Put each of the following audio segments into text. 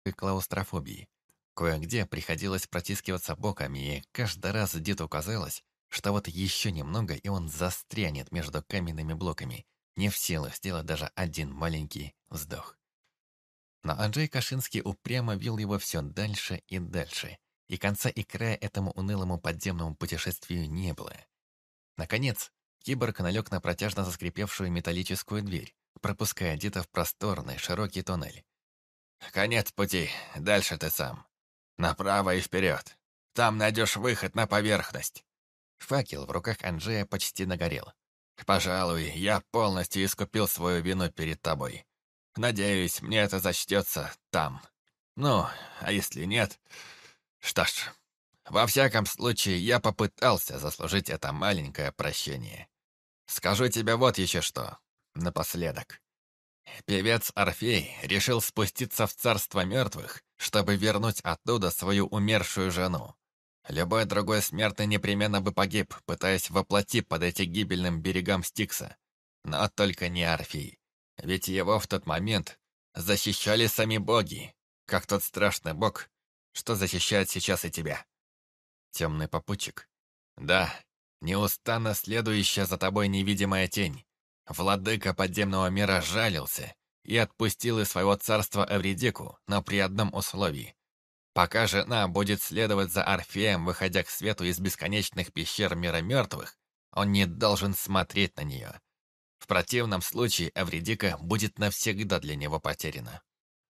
и клаустрофобии. Кое-где приходилось протискиваться боками, и каждый раз Диду казалось, что вот еще немного, и он застрянет между каменными блоками, не в силах сделать даже один маленький вздох. Но Анджей Кашинский упрямо вел его все дальше и дальше, и конца и края этому унылому подземному путешествию не было. Наконец, киборг налег на протяжно заскрипевшую металлическую дверь, пропуская Дита в просторный, широкий туннель. «Конец пути, дальше ты сам. Направо и вперед. Там найдешь выход на поверхность». Факел в руках Анджея почти нагорел. «Пожалуй, я полностью искупил свою вину перед тобой. Надеюсь, мне это зачтется там. Ну, а если нет... Что ж, во всяком случае, я попытался заслужить это маленькое прощение. Скажу тебе вот еще что, напоследок. Певец Орфей решил спуститься в царство мертвых, чтобы вернуть оттуда свою умершую жену. Любой другой смертный непременно бы погиб, пытаясь воплоти под эти гибельным берегам Стикса. Но только не Орфей. Ведь его в тот момент защищали сами боги, как тот страшный бог, что защищает сейчас и тебя. Темный попутчик. Да, неустанно следующая за тобой невидимая тень. Владыка подземного мира жалился и отпустил из своего царства Эвридику, но при одном условии. Пока жена будет следовать за Орфеем, выходя к свету из бесконечных пещер мира мертвых, он не должен смотреть на нее. В противном случае Эвридика будет навсегда для него потеряна.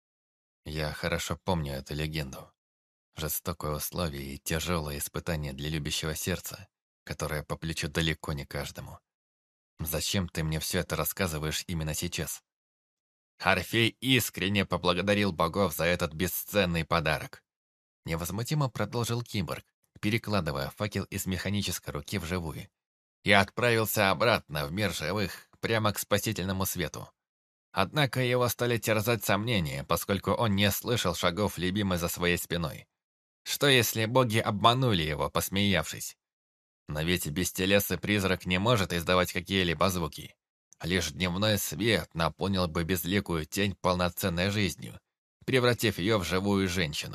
Я хорошо помню эту легенду. Жестокое условие и тяжелое испытание для любящего сердца, которое по плечу далеко не каждому. Зачем ты мне все это рассказываешь именно сейчас? Орфей искренне поблагодарил богов за этот бесценный подарок. Невозмутимо продолжил киборг, перекладывая факел из механической руки в живую. И отправился обратно в мир живых, прямо к спасительному свету. Однако его стали терзать сомнения, поскольку он не слышал шагов любимой за своей спиной. Что если боги обманули его, посмеявшись? Но ведь бестелесый призрак не может издавать какие-либо звуки. Лишь дневной свет наполнил бы безликую тень полноценной жизнью, превратив ее в живую женщину.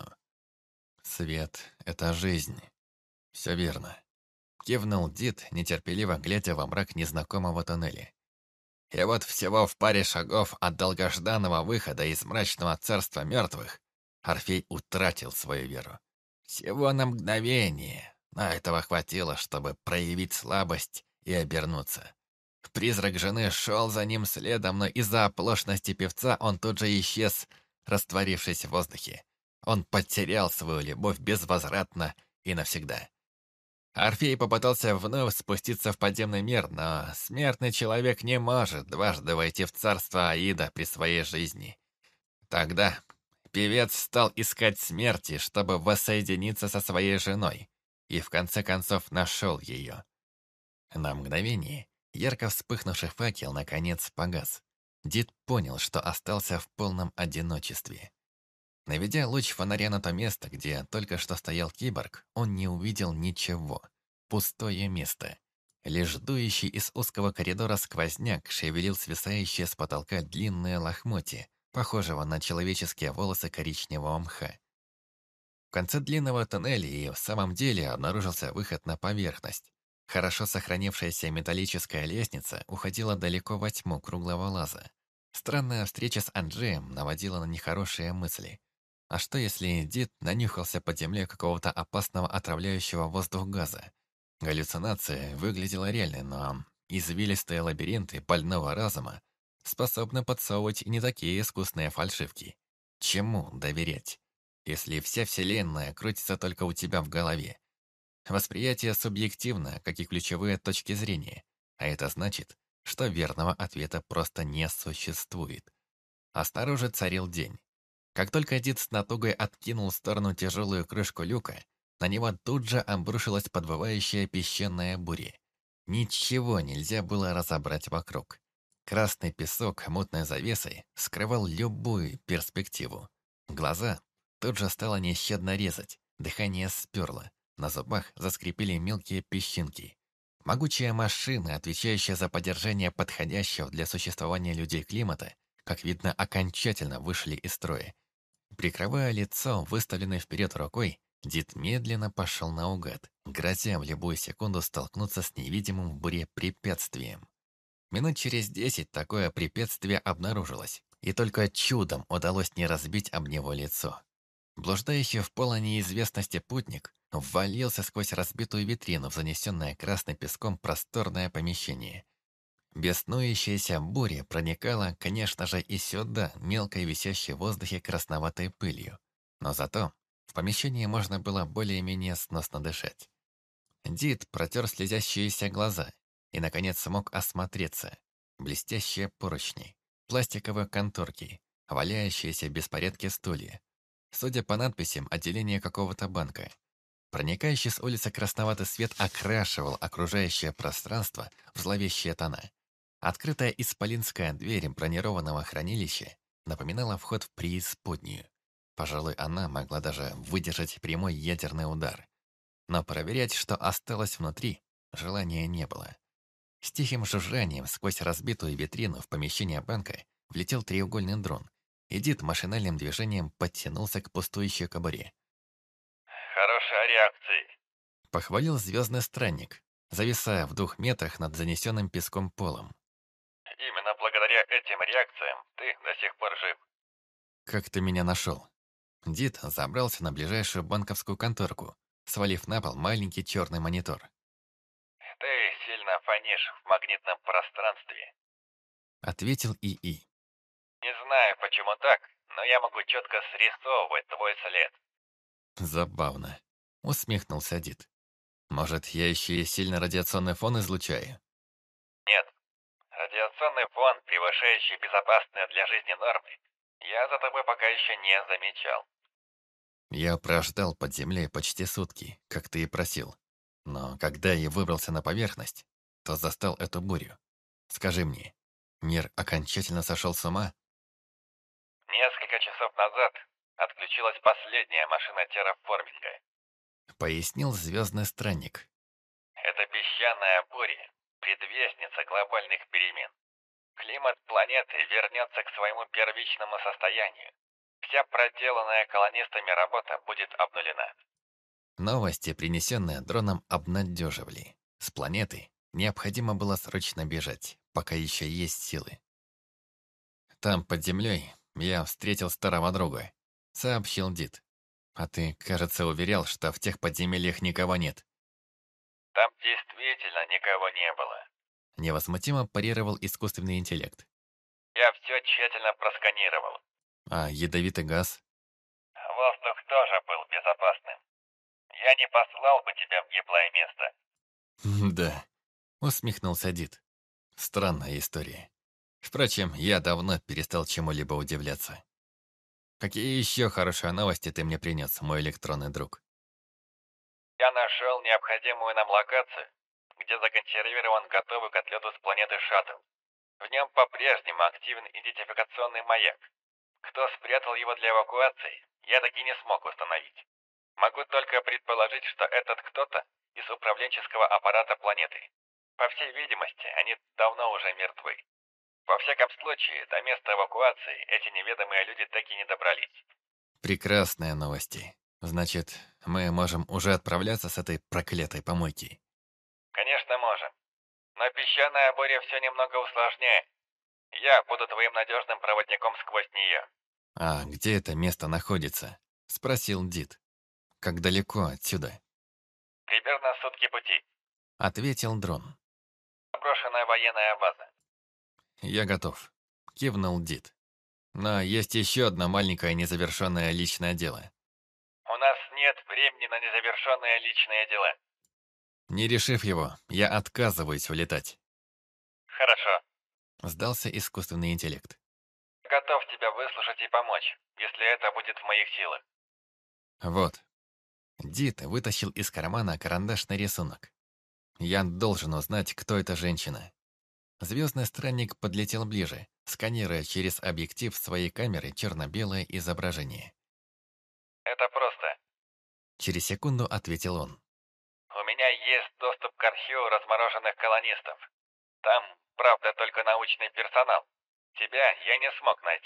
Свет — это жизнь. Все верно. Кивнул Дид, нетерпеливо глядя во мрак незнакомого тоннеля. И вот всего в паре шагов от долгожданного выхода из мрачного царства мертвых Орфей утратил свою веру. Всего на мгновение, но этого хватило, чтобы проявить слабость и обернуться. Призрак жены шел за ним следом, но из-за оплошности певца он тут же исчез, растворившись в воздухе. Он потерял свою любовь безвозвратно и навсегда. Орфей попытался вновь спуститься в подземный мир, но смертный человек не может дважды войти в царство Аида при своей жизни. Тогда певец стал искать смерти, чтобы воссоединиться со своей женой, и в конце концов нашел ее. На мгновение ярко вспыхнувший факел наконец погас. Дид понял, что остался в полном одиночестве. Наведя луч фонаря на то место, где только что стоял киборг, он не увидел ничего. Пустое место. Лишь дующий из узкого коридора сквозняк шевелил свисающие с потолка длинные лохмотья, похожего на человеческие волосы коричневого мха. В конце длинного тоннеля и в самом деле обнаружился выход на поверхность. Хорошо сохранившаяся металлическая лестница уходила далеко во тьму круглого лаза. Странная встреча с Анджеем наводила на нехорошие мысли. А что если Дид нанюхался под землей какого-то опасного отравляющего воздух газа? Галлюцинация выглядела реальной, но извилистые лабиринты больного разума способны подсовывать и не такие искусные фальшивки. Чему доверять, если вся вселенная крутится только у тебя в голове? Восприятие субъективно, как и ключевые точки зрения, а это значит, что верного ответа просто не существует. А снаружи царил день. Как только Дид с натугой откинул в сторону тяжелую крышку люка, на него тут же обрушилась подвывающая песчаная буря. Ничего нельзя было разобрать вокруг. Красный песок мутной завесой скрывал любую перспективу. Глаза тут же стало нещадно резать, дыхание сперло, на зубах заскрипели мелкие песчинки. Могучая машина, отвечающая за поддержание подходящего для существования людей климата, как видно, окончательно вышли из строя. Прикрывая лицо, выставленной вперед рукой, Дид медленно пошел наугад, грозя в любую секунду столкнуться с невидимым в буре препятствием. Минут через 10 такое препятствие обнаружилось, и только чудом удалось не разбить об него лицо. Блуждающий в полной неизвестности путник ввалился сквозь разбитую витрину в занесенное красным песком просторное помещение. Беснующаяся буря проникала, конечно же, и сюда, мелкой висящей в воздухе красноватой пылью. Но зато в помещении можно было более-менее сносно дышать. Дид протер слезящиеся глаза и, наконец, смог осмотреться. Блестящие поручни, пластиковые конторки, валяющиеся в беспорядке стулья. Судя по надписям, отделение какого-то банка. Проникающий с улицы красноватый свет окрашивал окружающее пространство в зловещие тона. Открытая исполинская дверь бронированного хранилища напоминала вход в преисподнюю. Пожалуй, она могла даже выдержать прямой ядерный удар. Но проверять, что осталось внутри, желания не было. С тихим жужжанием сквозь разбитую витрину в помещение банка влетел треугольный дрон, и Дид машинальным движением подтянулся к пустующей кобуре. Хорошая реакция. Похвалил звездный странник, зависая в 2 метрах над занесенным песком полом. Именно благодаря этим реакциям ты до сих пор жив. «Как ты меня нашел?» Дид забрался на ближайшую банковскую конторку, свалив на пол маленький черный монитор. Ты сильно фонишь в магнитном пространстве. Ответил ИИ. Не знаю, почему так, но я могу четко срисовывать твой след. Забавно. Усмехнулся Дид. Может, я еще и сильно радиационный фон излучаю? Нет, радиационный фон, превышающий безопасные для жизни нормы, я за тобой пока еще не замечал. Я прождал под землей почти сутки, как ты и просил. Но когда я выбрался на поверхность, то застал эту бурю. Скажи мне, мир окончательно сошел с ума? Несколько часов назад отключилась последняя машина терраформинга. Пояснил звездный странник. Это песчаная буря, предвестница глобальных перемен. Климат планеты вернется к своему первичному состоянию. Вся проделанная колонистами работа будет обнулена. Новости, принесенные дроном, обнадеживали. С планеты необходимо было срочно бежать, пока еще есть силы. Там, под землей, я встретил старого друга, сообщил Дид. А ты, кажется, уверял, что в тех подземельях никого нет. Там действительно никого не было. Невозмутимо парировал искусственный интеллект. Я все тщательно просканировал. А ядовитый газ? Воздух тоже был безопасным. Я не послал бы тебя в гиблое место. Да, усмехнулся Дид. Странная история. Впрочем, я давно перестал чему-либо удивляться. Какие еще хорошие новости ты мне принес, мой электронный друг? Я нашел необходимую нам локацию, где законсервирован готовый к отлету с планеты шаттл. В нем по-прежнему активен идентификационный маяк. Кто спрятал его для эвакуации, я таки не смог установить. Могу только предположить, что этот кто-то из управленческого аппарата планеты. По всей видимости, они давно уже мертвы. Во всяком случае, до места эвакуации эти неведомые люди так и не добрались. Прекрасные новости. Значит, мы можем уже отправляться с этой проклятой помойки. Конечно, можем. Но песчаная буря все немного усложняет. Я буду твоим надежным проводником сквозь нее. А где это место находится? Спросил Дид. Как далеко отсюда? Примерно сутки пути. Ответил дрон. Заброшенная военная база. Я готов. Кивнул Дид. Но есть еще одно маленькое незавершенное личное дело. У нас нет времени на незавершенные личные дела. Не решив его, я отказываюсь улетать. Хорошо. Сдался искусственный интеллект. Готов тебя выслушать и помочь, если это будет в моих силах. Вот. Дид вытащил из кармана карандашный рисунок. Я должен узнать, кто эта женщина. Звездный странник подлетел ближе, сканируя через объектив своей камеры черно-белое изображение. Это просто. Через секунду ответил он. У меня есть доступ к архиву размороженных колонистов. Там, правда, только научный персонал. Тебя я не смог найти.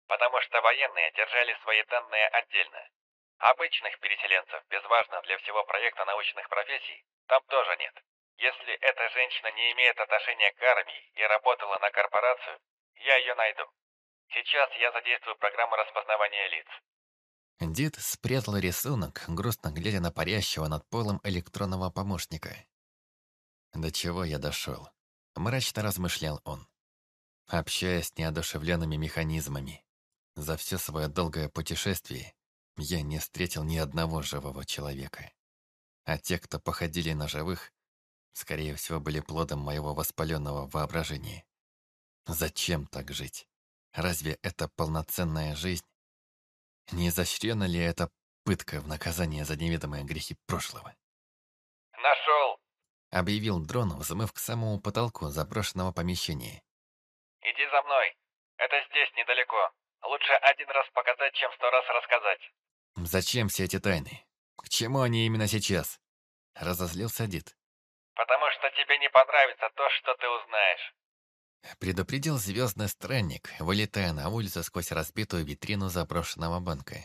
потому что военные держали свои данные отдельно. Обычных переселенцев, без важных для всего проекта научных профессий, там тоже нет. Если эта женщина не имеет отношения к армии и работала на корпорацию, я ее найду. Сейчас я задействую программу распознавания лиц. Дид спрятал рисунок, грустно глядя на парящего над полом электронного помощника. «До чего я дошел?» – мрачно размышлял он. Общаясь с неодушевленными механизмами. За все свое долгое путешествие я не встретил ни одного живого человека. А те, кто походили на живых, скорее всего, были плодом моего воспаленного воображения. Зачем так жить? Разве это полноценная жизнь? Не изощрена ли это пытка в наказание за неведомые грехи прошлого? Нашел! Объявил дрон, взмыв к самому потолку заброшенного помещения. Иди за мной. Это здесь, недалеко. Лучше один раз показать, чем 100 раз рассказать. Зачем все эти тайны? К чему они именно сейчас? Разозлился Дид. Потому что тебе не понравится то, что ты узнаешь. Предупредил звездный странник, вылетая на улицу сквозь разбитую витрину заброшенного банка.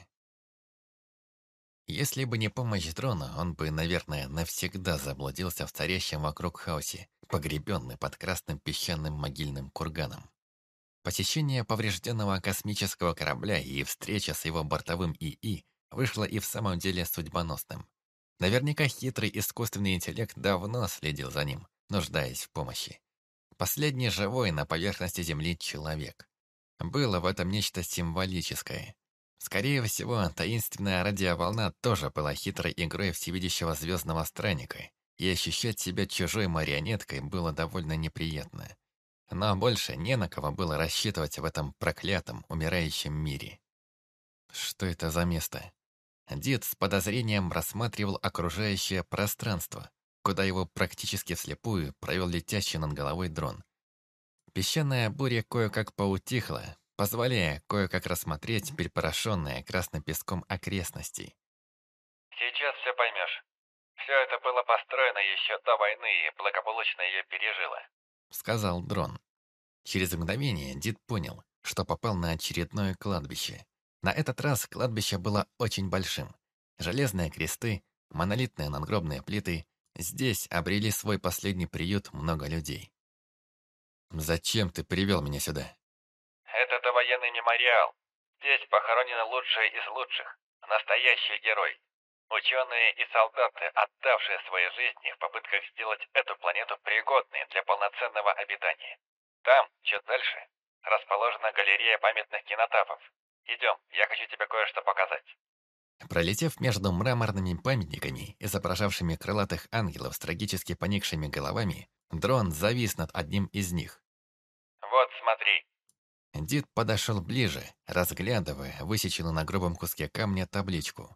Если бы не помощь дрона, он бы, наверное, навсегда заблудился в царящем вокруг хаосе, погребенный под красным песчаным могильным курганом. Посещение поврежденного космического корабля и встреча с его бортовым ИИ вышло и в самом деле судьбоносным. Наверняка хитрый искусственный интеллект давно следил за ним, нуждаясь в помощи. Последний живой на поверхности Земли человек. Было в этом нечто символическое. Скорее всего, таинственная радиоволна тоже была хитрой игрой всевидящего звездного странника, и ощущать себя чужой марионеткой было довольно неприятно. Но больше не на кого было рассчитывать в этом проклятом, умирающем мире. Что это за место? Дед с подозрением рассматривал окружающее пространство, куда его практически вслепую провел летящий над головой дрон. Песчаная буря кое-как поутихла, позволяя кое-как рассмотреть перепорошенные красным песком окрестности. Сейчас все поймешь. Все это было построено еще до войны и благополучно ее пережило. Сказал дрон. Через мгновение Дид понял, что попал на очередное кладбище. На этот раз кладбище было очень большим. Железные кресты, монолитные надгробные плиты. Здесь обрели свой последний приют много людей. «Зачем ты привел меня сюда?» Это довоенный мемориал. Здесь похоронены лучшие из лучших. Настоящий герой. Ученые и солдаты, отдавшие свои жизни в попытках сделать эту планету пригодной для полноценного обитания. Там, чуть дальше, расположена галерея памятных кинотафов. Идем, я хочу тебе кое-что показать. Пролетев между мраморными памятниками, изображавшими крылатых ангелов с трагически поникшими головами, дрон завис над одним из них. Вот, смотри. Дид подошел ближе, разглядывая высеченную на грубом куске камня табличку.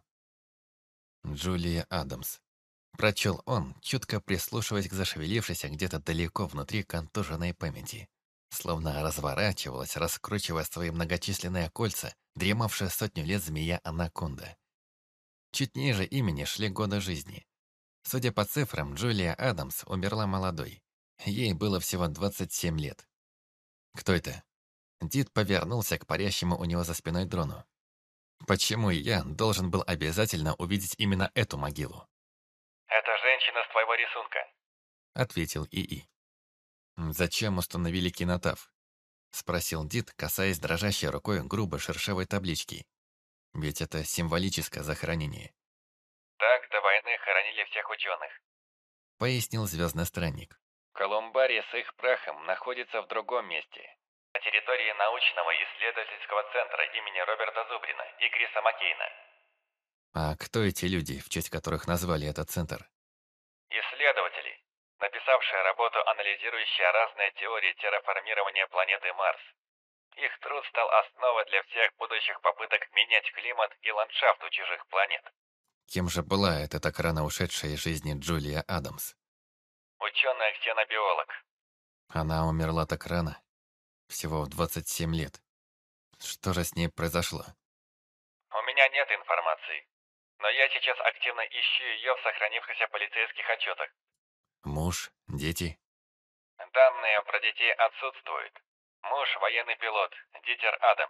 «Джулия Адамс». Прочел он, чутко прислушиваясь к зашевелившейся где-то далеко внутри контуженной памяти. Словно разворачивалась, раскручивая свои многочисленные кольца, дремавшая сотню лет змея-анаконда. Чуть ниже имени шли годы жизни. Судя по цифрам, Джулия Адамс умерла молодой. Ей было всего 27 лет. «Кто это?» Дид повернулся к парящему у него за спиной дрону. «Почему я должен был обязательно увидеть именно эту могилу?» Это женщина с твоего рисунка. Ответил ИИ. «Зачем установили кинотаф?» Спросил Дид, касаясь дрожащей рукой грубо шершавой таблички. Ведь это символическое захоронение. Так до войны хоронили всех ученых. Пояснил звездный странник. Колумбарий с их прахом находится в другом месте. На территории научного исследовательского центра имени Роберта Зубрина и Криса Маккейна. А кто эти люди, в честь которых назвали этот центр? Исследователи, написавшие работу, анализирующая разные теории терраформирования планеты Марс. Их труд стал основой для всех будущих попыток менять климат и ландшафт у чужих планет. Кем же была эта так рано ушедшая из жизни Джулия Адамс? Ученый-ксенобиолог. Она умерла так рано, всего в 27 лет. Что же с ней произошло? У меня нет информации, но я сейчас активно ищу ее в сохранившихся полицейских отчетах. Муж, дети? Данные про детей отсутствуют. Муж – военный пилот, Дитер Адамс.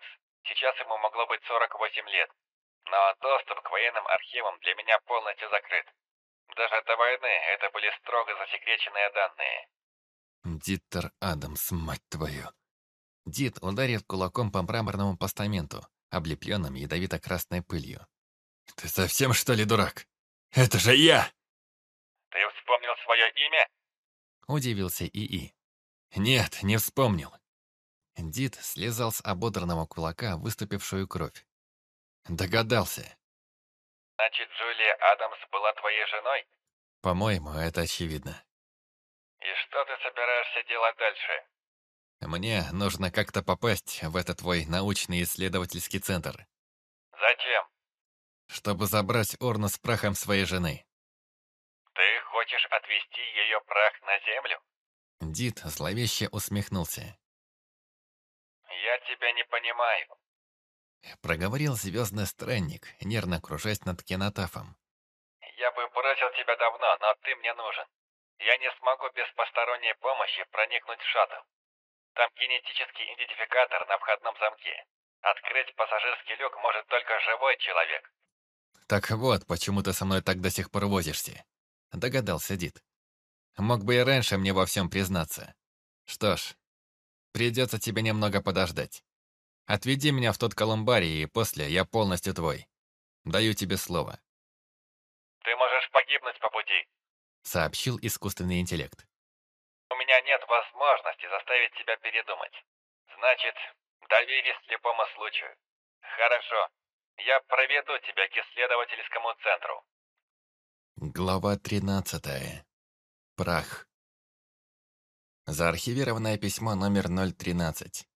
Сейчас ему могло быть 48 лет. Но доступ к военным архивам для меня полностью закрыт. Даже до войны это были строго засекреченные данные. Диттер Адамс, мать твою. Дит ударит кулаком по мраморному постаменту, облепленным ядовито-красной пылью. «Ты совсем, что ли, дурак? Это же я!» Ты вспомнил свое имя? Удивился ИИ. «Нет, не вспомнил». Дит слезал с ободранного кулака выступившую кровь. Догадался. Значит, Джулия Адамс была твоей женой? По-моему, это очевидно. И что ты собираешься делать дальше? Мне нужно как-то попасть в этот твой научный исследовательский центр, Зачем? чтобы забрать урну с прахом своей жены. Ты хочешь отвезти ее прах на землю? Дит зловеще усмехнулся. Я тебя не понимаю. Проговорил звездный странник, нервно кружась над кинотафом. Я бы бросил тебя давно, но ты мне нужен. Я не смогу без посторонней помощи проникнуть в шаттл. Там генетический идентификатор на входном замке. Открыть пассажирский люк может только живой человек. Так вот, почему ты со мной так до сих пор возишься. Догадался Дит. Мог бы и раньше мне во всем признаться. Что ж, придется тебе немного подождать. Отведи меня в тот колумбарий, и после я полностью твой. Даю тебе слово. Ты можешь погибнуть по пути. Сообщил искусственный интеллект. У меня нет возможности заставить тебя передумать. Значит, доверись любому случаю. Хорошо. Я проведу тебя к исследовательскому центру. Глава 13. Прах. Заархивированное письмо номер 013.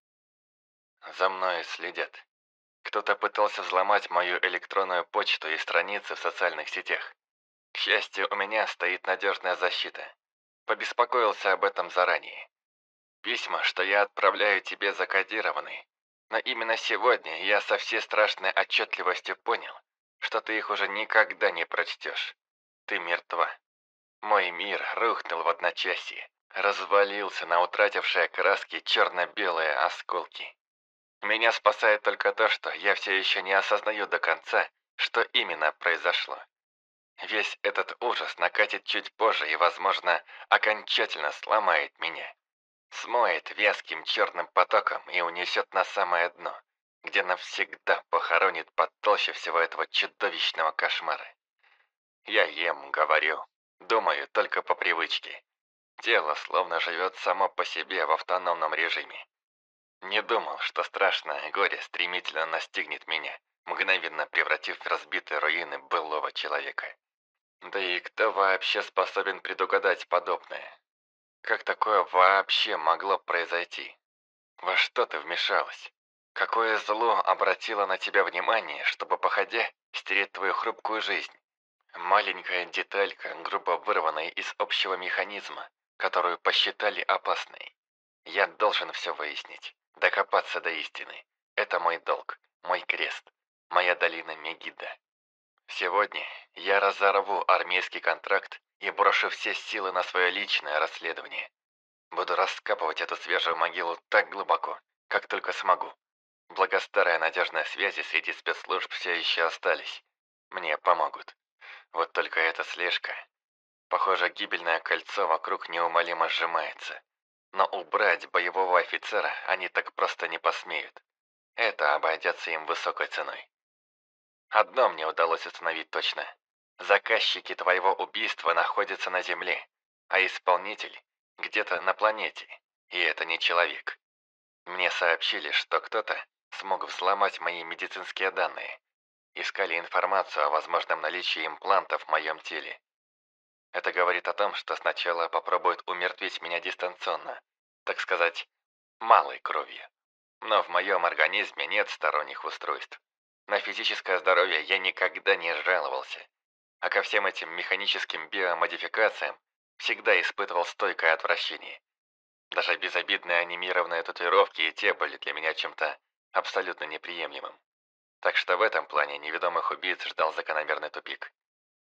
За мной следят. Кто-то пытался взломать мою электронную почту и страницы в социальных сетях. К счастью, у меня стоит надежная защита. Побеспокоился об этом заранее. Письма, что я отправляю тебе, закодированы. Но именно сегодня я со всей страшной отчетливостью понял, что ты их уже никогда не прочтешь. Ты мертва. Мой мир рухнул в одночасье, развалился на утратившие краски черно-белые осколки. Меня спасает только то, что я все еще не осознаю до конца, что именно произошло. Весь этот ужас накатит чуть позже и, возможно, окончательно сломает меня. Смоет вязким черным потоком и унесет на самое дно, где навсегда похоронит под толще всего этого чудовищного кошмара. Я ем, говорю, думаю только по привычке. Тело словно живет само по себе в автономном режиме. Не думал, что страшное горе стремительно настигнет меня, мгновенно превратив в разбитые руины былого человека. Да и кто вообще способен предугадать подобное? Как такое вообще могло произойти? Во что ты вмешалась? Какое зло обратило на тебя внимание, чтобы, походя, стереть твою хрупкую жизнь? Маленькая деталька, грубо вырванная из общего механизма, которую посчитали опасной. Я должен все выяснить, докопаться до истины. Это мой долг, мой крест, моя долина Мегидо. Сегодня я разорву армейский контракт и брошу все силы на свое личное расследование. Буду раскапывать эту свежую могилу так глубоко, как только смогу. Благо старые надежные связи среди спецслужб все еще остались. Мне помогут. Вот только эта слежка. Похоже, гибельное кольцо вокруг неумолимо сжимается. Но убрать боевого офицера они так просто не посмеют. Это обойдется им высокой ценой. Одно мне удалось установить точно. Заказчики твоего убийства находятся на Земле, а исполнитель где-то на планете, и это не человек. Мне сообщили, что кто-то смог взломать мои медицинские данные. Искали информацию о возможном наличии имплантов в моем теле. Это говорит о том, что сначала попробуют умертвить меня дистанционно, так сказать, малой кровью. Но в моем организме нет сторонних устройств. На физическое здоровье я никогда не жаловался. А ко всем этим механическим биомодификациям всегда испытывал стойкое отвращение. Даже безобидные анимированные татуировки и те были для меня чем-то абсолютно неприемлемым. Так что в этом плане неведомых убийц ждал закономерный тупик.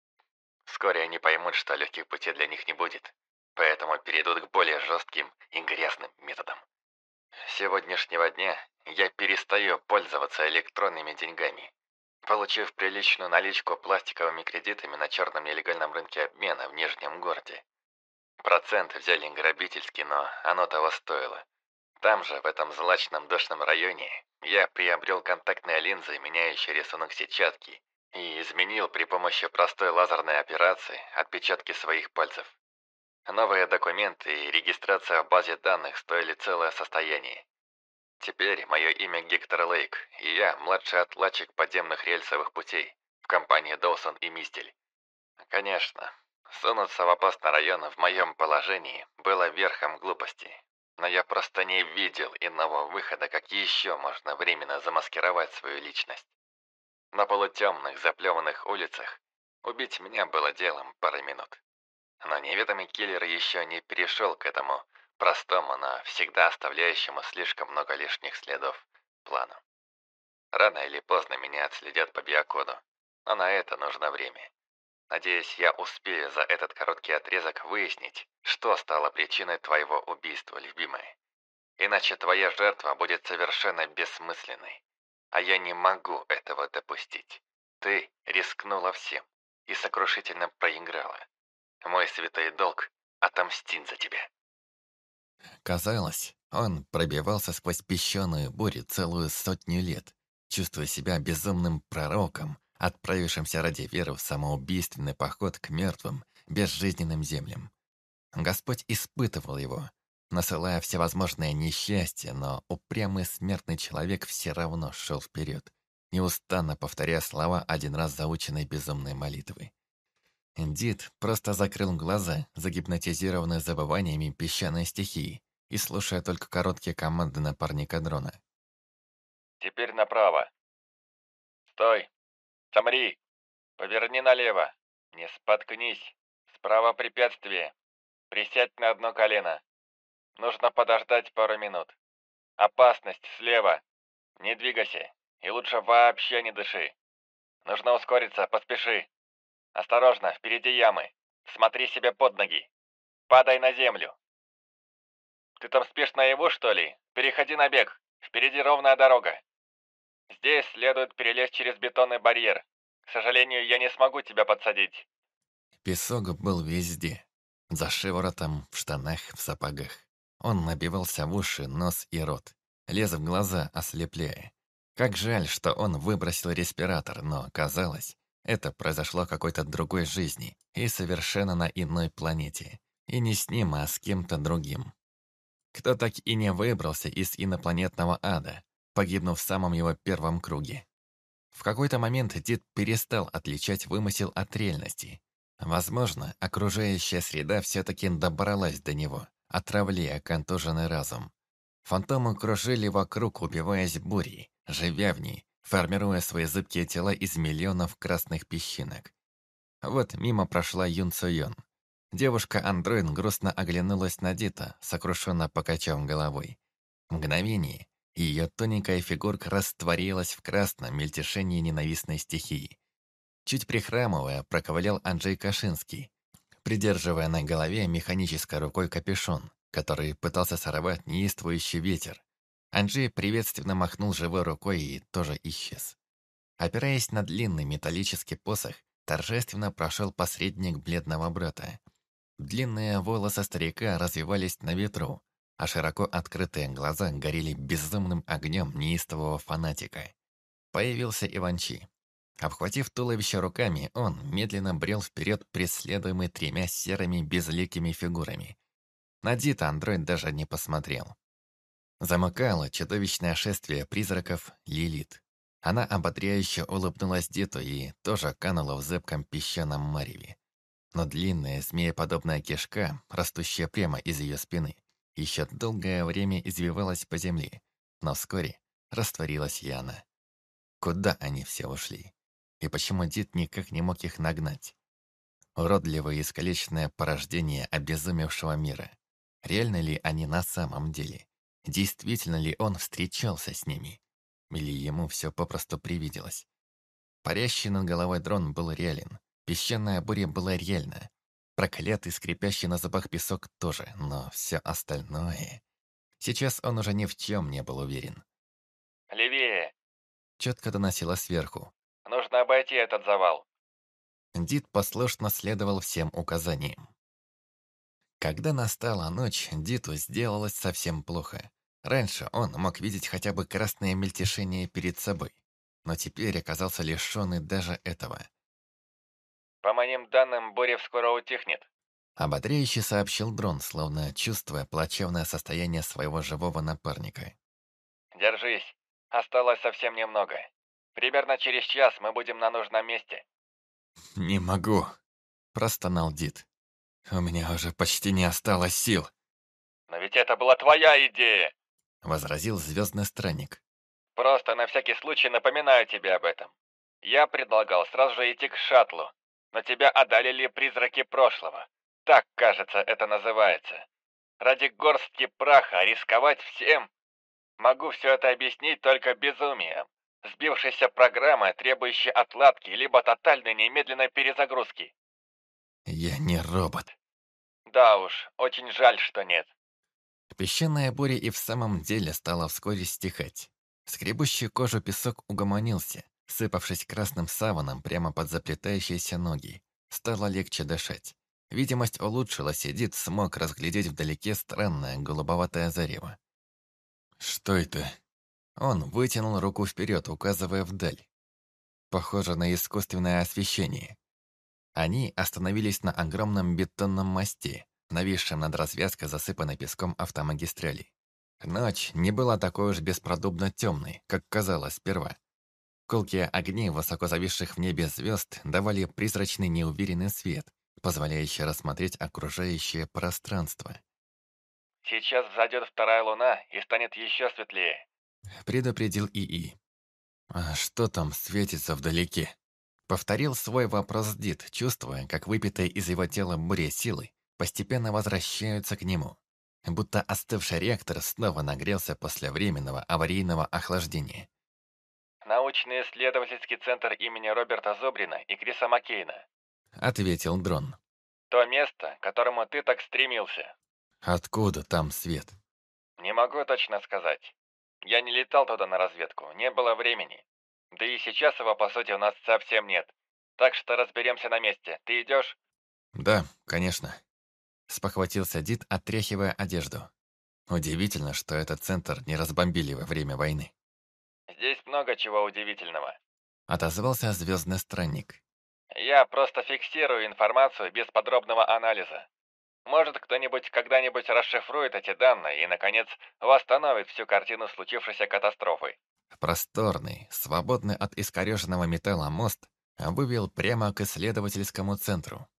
Вскоре они поймут, что легких путей для них не будет, поэтому перейдут к более жестким и грязным методам. С сегодняшнего дня я перестаю пользоваться электронными деньгами. Получив приличную наличку пластиковыми кредитами на черном нелегальном рынке обмена в Нижнем городе. Процент взяли грабительский, но оно того стоило. Там же, в этом злачном душном районе, я приобрел контактные линзы, меняющие рисунок сетчатки, и изменил при помощи простой лазерной операции отпечатки своих пальцев. Новые документы и регистрация в базе данных стоили целое состояние. Теперь мое имя Гектор Лейк, и я младший отладчик подземных рельсовых путей в компании Доусон и Мистель. Конечно, сунуться в опасный район в моем положении было верхом глупости. Но я просто не видел иного выхода, как еще можно временно замаскировать свою личность. На полутемных, заплеванных улицах убить меня было делом пары минут. Но неведомый киллер еще не перешел к этому простому, но всегда оставляющему слишком много лишних следов плану. Рано или поздно меня отследят по биокоду, но на это нужно время. Надеюсь, я успею за этот короткий отрезок выяснить, что стало причиной твоего убийства, любимая. Иначе твоя жертва будет совершенно бессмысленной. А я не могу этого допустить. Ты рискнула всем и сокрушительно проиграла. Мой святой долг — отомстить за тебя. Казалось, он пробивался сквозь песчаную бурю целую 100 лет, чувствуя себя безумным пророком, отправившимся ради веры в самоубийственный поход к мертвым, безжизненным землям. Господь испытывал его, насылая всевозможные несчастья, но упрямый смертный человек все равно шел вперед, неустанно повторяя слова один раз заученной безумной молитвы. Дид просто закрыл глаза, загипнотизированные забываниями песчаной стихии, и слушая только короткие команды напарника дрона. Теперь направо. Стой! Замри! Поверни налево! Не споткнись! Справа препятствие! Присядь на одно колено! Нужно подождать пару минут. Опасность слева! Не двигайся! И лучше вообще не дыши! Нужно ускориться, поспеши! Осторожно, впереди ямы! Смотри себе под ноги! Падай на землю! Ты там спишь наяву, что ли? Переходи на бег! Впереди ровная дорога! Здесь следует перелезть через бетонный барьер. К сожалению, я не смогу тебя подсадить. Песок был везде. За шиворотом, в штанах, в сапогах. Он набивался в уши, нос и рот. Лез в глаза, ослепляя. Как жаль, что он выбросил респиратор, но, казалось, это произошло в какой-то другой жизни и совершенно на иной планете. И не с ним, а с кем-то другим. Кто так и не выбрался из инопланетного ада, погибнув в самом его первом круге. В какой-то момент Дид перестал отличать вымысел от реальности. Возможно, окружающая среда все-таки добралась до него, отравляя контуженный разум. Фантомы кружили вокруг, убиваясь бурей, живя в ней, формируя свои зыбкие тела из миллионов красных песчинок. Вот мимо прошла Юн Цуён. Девушка-андроид грустно оглянулась на Дита, сокрушенно покачав головой. В мгновение ее тоненькая фигурка растворилась в красном мельтешении ненавистной стихии. Чуть прихрамывая, проковылял Анджей Кашинский, придерживая на голове механической рукой капюшон, который пытался сорвать неистовый ветер. Анджей приветственно махнул живой рукой и тоже исчез. Опираясь на длинный металлический посох, торжественно прошел посредник бледного брата. Длинные волосы старика развивались на ветру, а широко открытые глаза горели безумным огнем неистового фанатика. Появился Иванчи. Обхватив туловище руками, он медленно брел вперед, преследуемый тремя серыми безликими фигурами. На Дита андроид даже не посмотрел. Замыкало чудовищное шествие призраков Лилит. Она ободряюще улыбнулась Диту и тоже канула в зыбком песчаном мареве. Но длинная змееподобная кишка, растущая прямо из ее спины, еще долгое время извивалась по земле, но вскоре растворилась и она. Куда они все ушли? И почему Дид никак не мог их нагнать? Уродливое искалеченное порождение обезумевшего мира. Реально ли они на самом деле? Действительно ли он встречался с ними? Или ему все попросту привиделось? Парящий над головой дрон был реален. Песчаная буря была реальна. Проклятый, скрипящий на зубах песок тоже, но все остальное... Сейчас он уже ни в чем не был уверен. «Левее! Четко доносило сверху. Нужно обойти этот завал!» Дид послушно следовал всем указаниям. Когда настала ночь, Диту сделалось совсем плохо. Раньше он мог видеть хотя бы красное мельтешение перед собой, но теперь оказался лишенный даже этого. «По моим данным, буря скоро утихнет». Ободряюще сообщил дрон, словно чувствуя плачевное состояние своего живого напарника. «Держись. Осталось совсем немного. Примерно через час мы будем на нужном месте». «Не могу», – простонал Дит. «У меня уже почти не осталось сил», «Но ведь это была твоя идея!» – возразил звездный странник. «Просто на всякий случай напоминаю тебе об этом. Я предлагал сразу же идти к шаттлу, но тебя одолели призраки прошлого. Так, кажется, это называется. Ради горстки праха рисковать всем? Могу все это объяснить только безумием. Сбившейся программой, требующей отладки, либо тотальной немедленной перезагрузки». «Я не робот». Да уж, очень жаль, что нет. Песчаная буря и в самом деле стала вскоре стихать. Скребущий кожу песок угомонился, сыпавшись красным саваном прямо под заплетающиеся ноги. Стало легче дышать. Видимость улучшилась, и Дид смог разглядеть вдалеке странное голубоватое зарево. «Что это?» Он вытянул руку вперед, указывая вдаль. Похоже на искусственное освещение. Они остановились на огромном бетонном мосте, нависшем над развязкой засыпанной песком автомагистрали. Ночь не была такой уж бесподобно темной, как казалось сперва. Колкие огни высоко зависших в небе звезд давали призрачный неуверенный свет, позволяющий рассмотреть окружающее пространство. Сейчас взойдет вторая луна и станет еще светлее. Предупредил ИИ. «А что там светится вдалеке?» Повторил свой вопрос Дид, чувствуя, как выпитые из его тела буре силы постепенно возвращаются к нему. Будто остывший реактор снова нагрелся после временного аварийного охлаждения. Научный исследовательский центр имени Роберта Зобрина и Криса Маккейна. Ответил дрон. То место, к которому ты так стремился. Откуда там свет? Не могу точно сказать. Я не летал туда на разведку, не было времени. Да и сейчас его, по сути, у нас совсем нет. Так что разберемся на месте. Ты идешь? Да, конечно. Спохватился Дид, отряхивая одежду. Удивительно, что этот центр не разбомбили во время войны. Здесь много чего удивительного. Отозвался звездный странник. Я просто фиксирую информацию без подробного анализа. Может, кто-нибудь когда-нибудь расшифрует эти данные и, наконец, восстановит всю картину случившейся катастрофы. Просторный, свободный от искореженного металла мост вывел прямо к исследовательскому центру.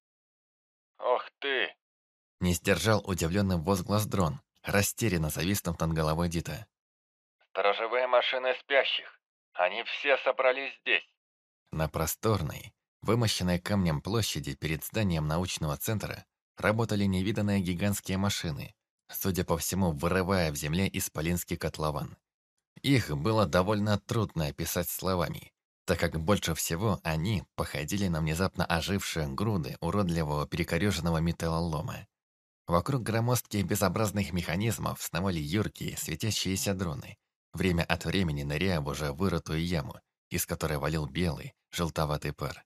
Ох ты! Не сдержал удивленный возглас дрон, растерянно зависнув над головой Дита. Сторожевые машины спящих. Они все собрались здесь. На просторной, вымощенной камнем площади перед зданием научного центра работали невиданные гигантские машины, судя по всему, вырывая в земле исполинский котлован. Их было довольно трудно описать словами, так как больше всего они походили на внезапно ожившие груды уродливого перекореженного металлолома. Вокруг громоздких безобразных механизмов сновали юркие, светящиеся дроны, время от времени ныряя в уже вырытую яму, из которой валил белый, желтоватый пар.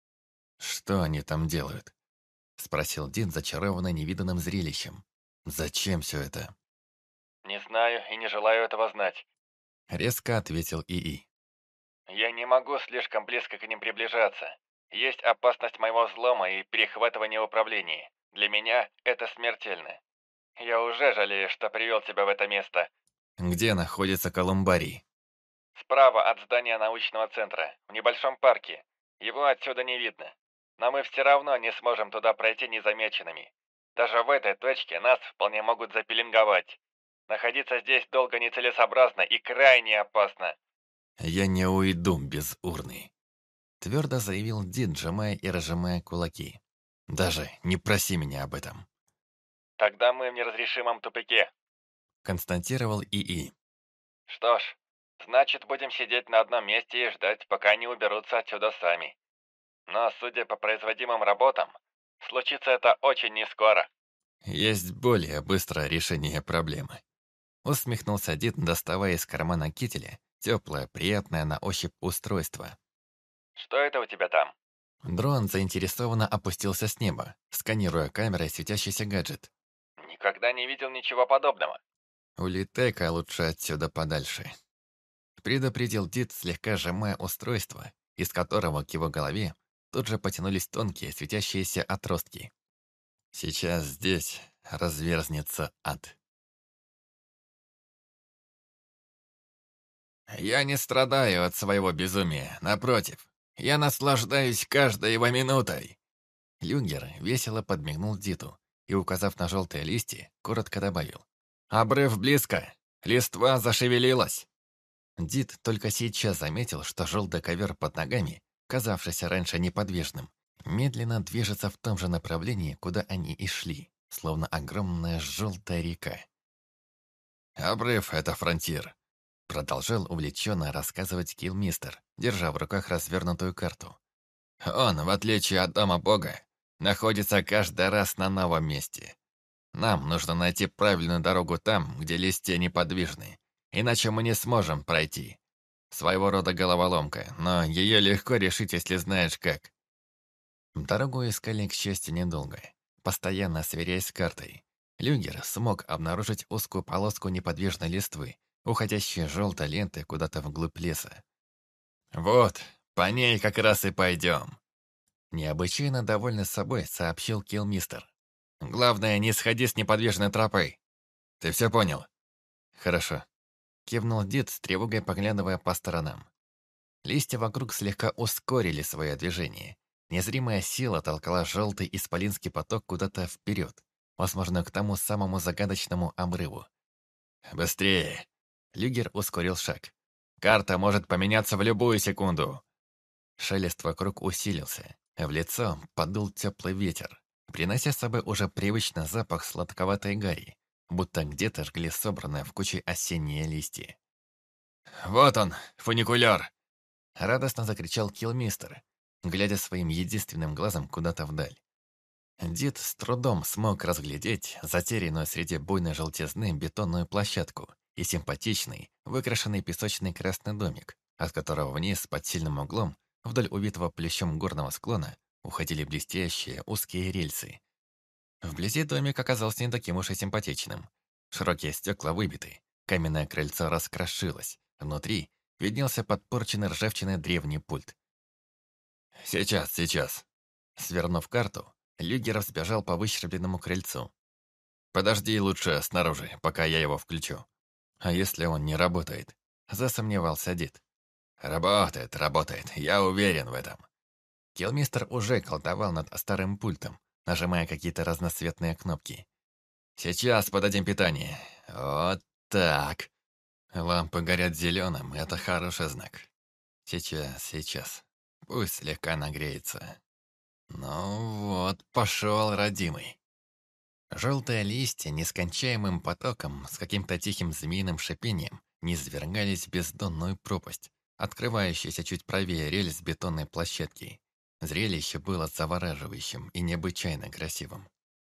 «Что они там делают?» — спросил Дин, зачарованный невиданным зрелищем. «Зачем все это?» Не знаю и не желаю этого знать. Резко ответил ИИ. Я не могу слишком близко к ним приближаться. Есть опасность моего взлома и перехватывания управления. Для меня это смертельно. Я уже жалею, что привел тебя в это место. «Где находится Колумбарий?» Справа от здания научного центра, в небольшом парке. Его отсюда не видно. Но мы все равно не сможем туда пройти незамеченными. Даже в этой точке нас вполне могут запеленговать. Находиться здесь долго нецелесообразно и крайне опасно. «Я не уйду без урны», — твердо заявил Дин, сжимая и разжимая кулаки. «Даже не проси меня об этом», Тогда мы в неразрешимом тупике. — констатировал ИИ. Что ж, значит, будем сидеть на одном месте и ждать, пока они уберутся отсюда сами. Но, судя по производимым работам, случится это очень нескоро. Есть более быстрое решение проблемы. Усмехнулся Дид, доставая из кармана кителя теплое, приятное на ощупь устройство. «Что это у тебя там?» Дрон заинтересованно опустился с неба, сканируя камерой светящийся гаджет. «Никогда не видел ничего подобного». «Улетай-ка лучше отсюда подальше», — предупредил Дид, слегка сжимая устройство, из которого к его голове тут же потянулись тонкие светящиеся отростки. «Сейчас здесь разверзнется ад». «Я не страдаю от своего безумия, напротив. Я наслаждаюсь каждой его минутой!» Люнгер весело подмигнул Диту и, указав на желтые листья, коротко добавил. «Обрыв близко! Листва зашевелилась!» Дит только сейчас заметил, что желтый ковер под ногами, казавшийся раньше неподвижным, медленно движется в том же направлении, куда они и шли, словно огромная желтая река. «Обрыв — это фронтир», — продолжал увлеченно рассказывать Киллмистер, держа в руках развернутую карту. «Он, в отличие от Дома Бога, находится каждый раз на новом месте. Нам нужно найти правильную дорогу там, где листья неподвижны, иначе мы не сможем пройти. Своего рода головоломка, но ее легко решить, если знаешь как». Дорогу искали, к счастью, недолго, постоянно сверяясь с картой. Люгер смог обнаружить узкую полоску неподвижной листвы, уходящей желтой лентой куда-то вглубь леса. «Вот, по ней как раз и пойдем», — необычайно довольный собой сообщил Киллмистер. «Главное, не сходи с неподвижной тропы. Ты все понял?» «Хорошо», — кивнул Дид, с тревогой поглядывая по сторонам. Листья вокруг слегка ускорили свое движение. Незримая сила толкала желтый исполинский поток куда-то вперед, возможно, к тому самому загадочному обрыву. «Быстрее!» Люгер ускорил шаг. «Карта может поменяться в любую секунду!» Шелест вокруг усилился. В лицо подул теплый ветер, принося с собой уже привычный запах сладковатой гари, будто где-то жгли собранные в куче осенние листья. «Вот он, фуникуляр!» Радостно закричал Киллмистер, глядя своим единственным глазом куда-то вдаль. Дид с трудом смог разглядеть затерянную среди буйной желтизны бетонную площадку и симпатичный, выкрашенный песочный красный домик, от которого вниз под сильным углом, вдоль увитого плющом горного склона, уходили блестящие узкие рельсы. Вблизи домик оказался не таким уж и симпатичным. Широкие стекла выбиты, каменное крыльцо раскрошилось, внутри виднелся подпорченный ржавчиной древний пульт. «Сейчас!» Свернув карту, Люгеров сбежал по выщербленному крыльцу. «Подожди лучше снаружи, пока я его включу. А если он не работает?» Засомневался Дид. «Работает, я уверен в этом». Киллмистер уже колдовал над старым пультом, нажимая какие-то разноцветные кнопки. «Сейчас подадим питание. Вот так. Лампы горят зеленым, это хороший знак. Сейчас. Пусть слегка нагреется. Ну вот, пошел, родимый». Желтые листья нескончаемым потоком с каким-то тихим змеиным шипением низвергались в бездонную пропасть, открывающуюся чуть правее рельс бетонной площадки. Зрелище было завораживающим и необычайно красивым.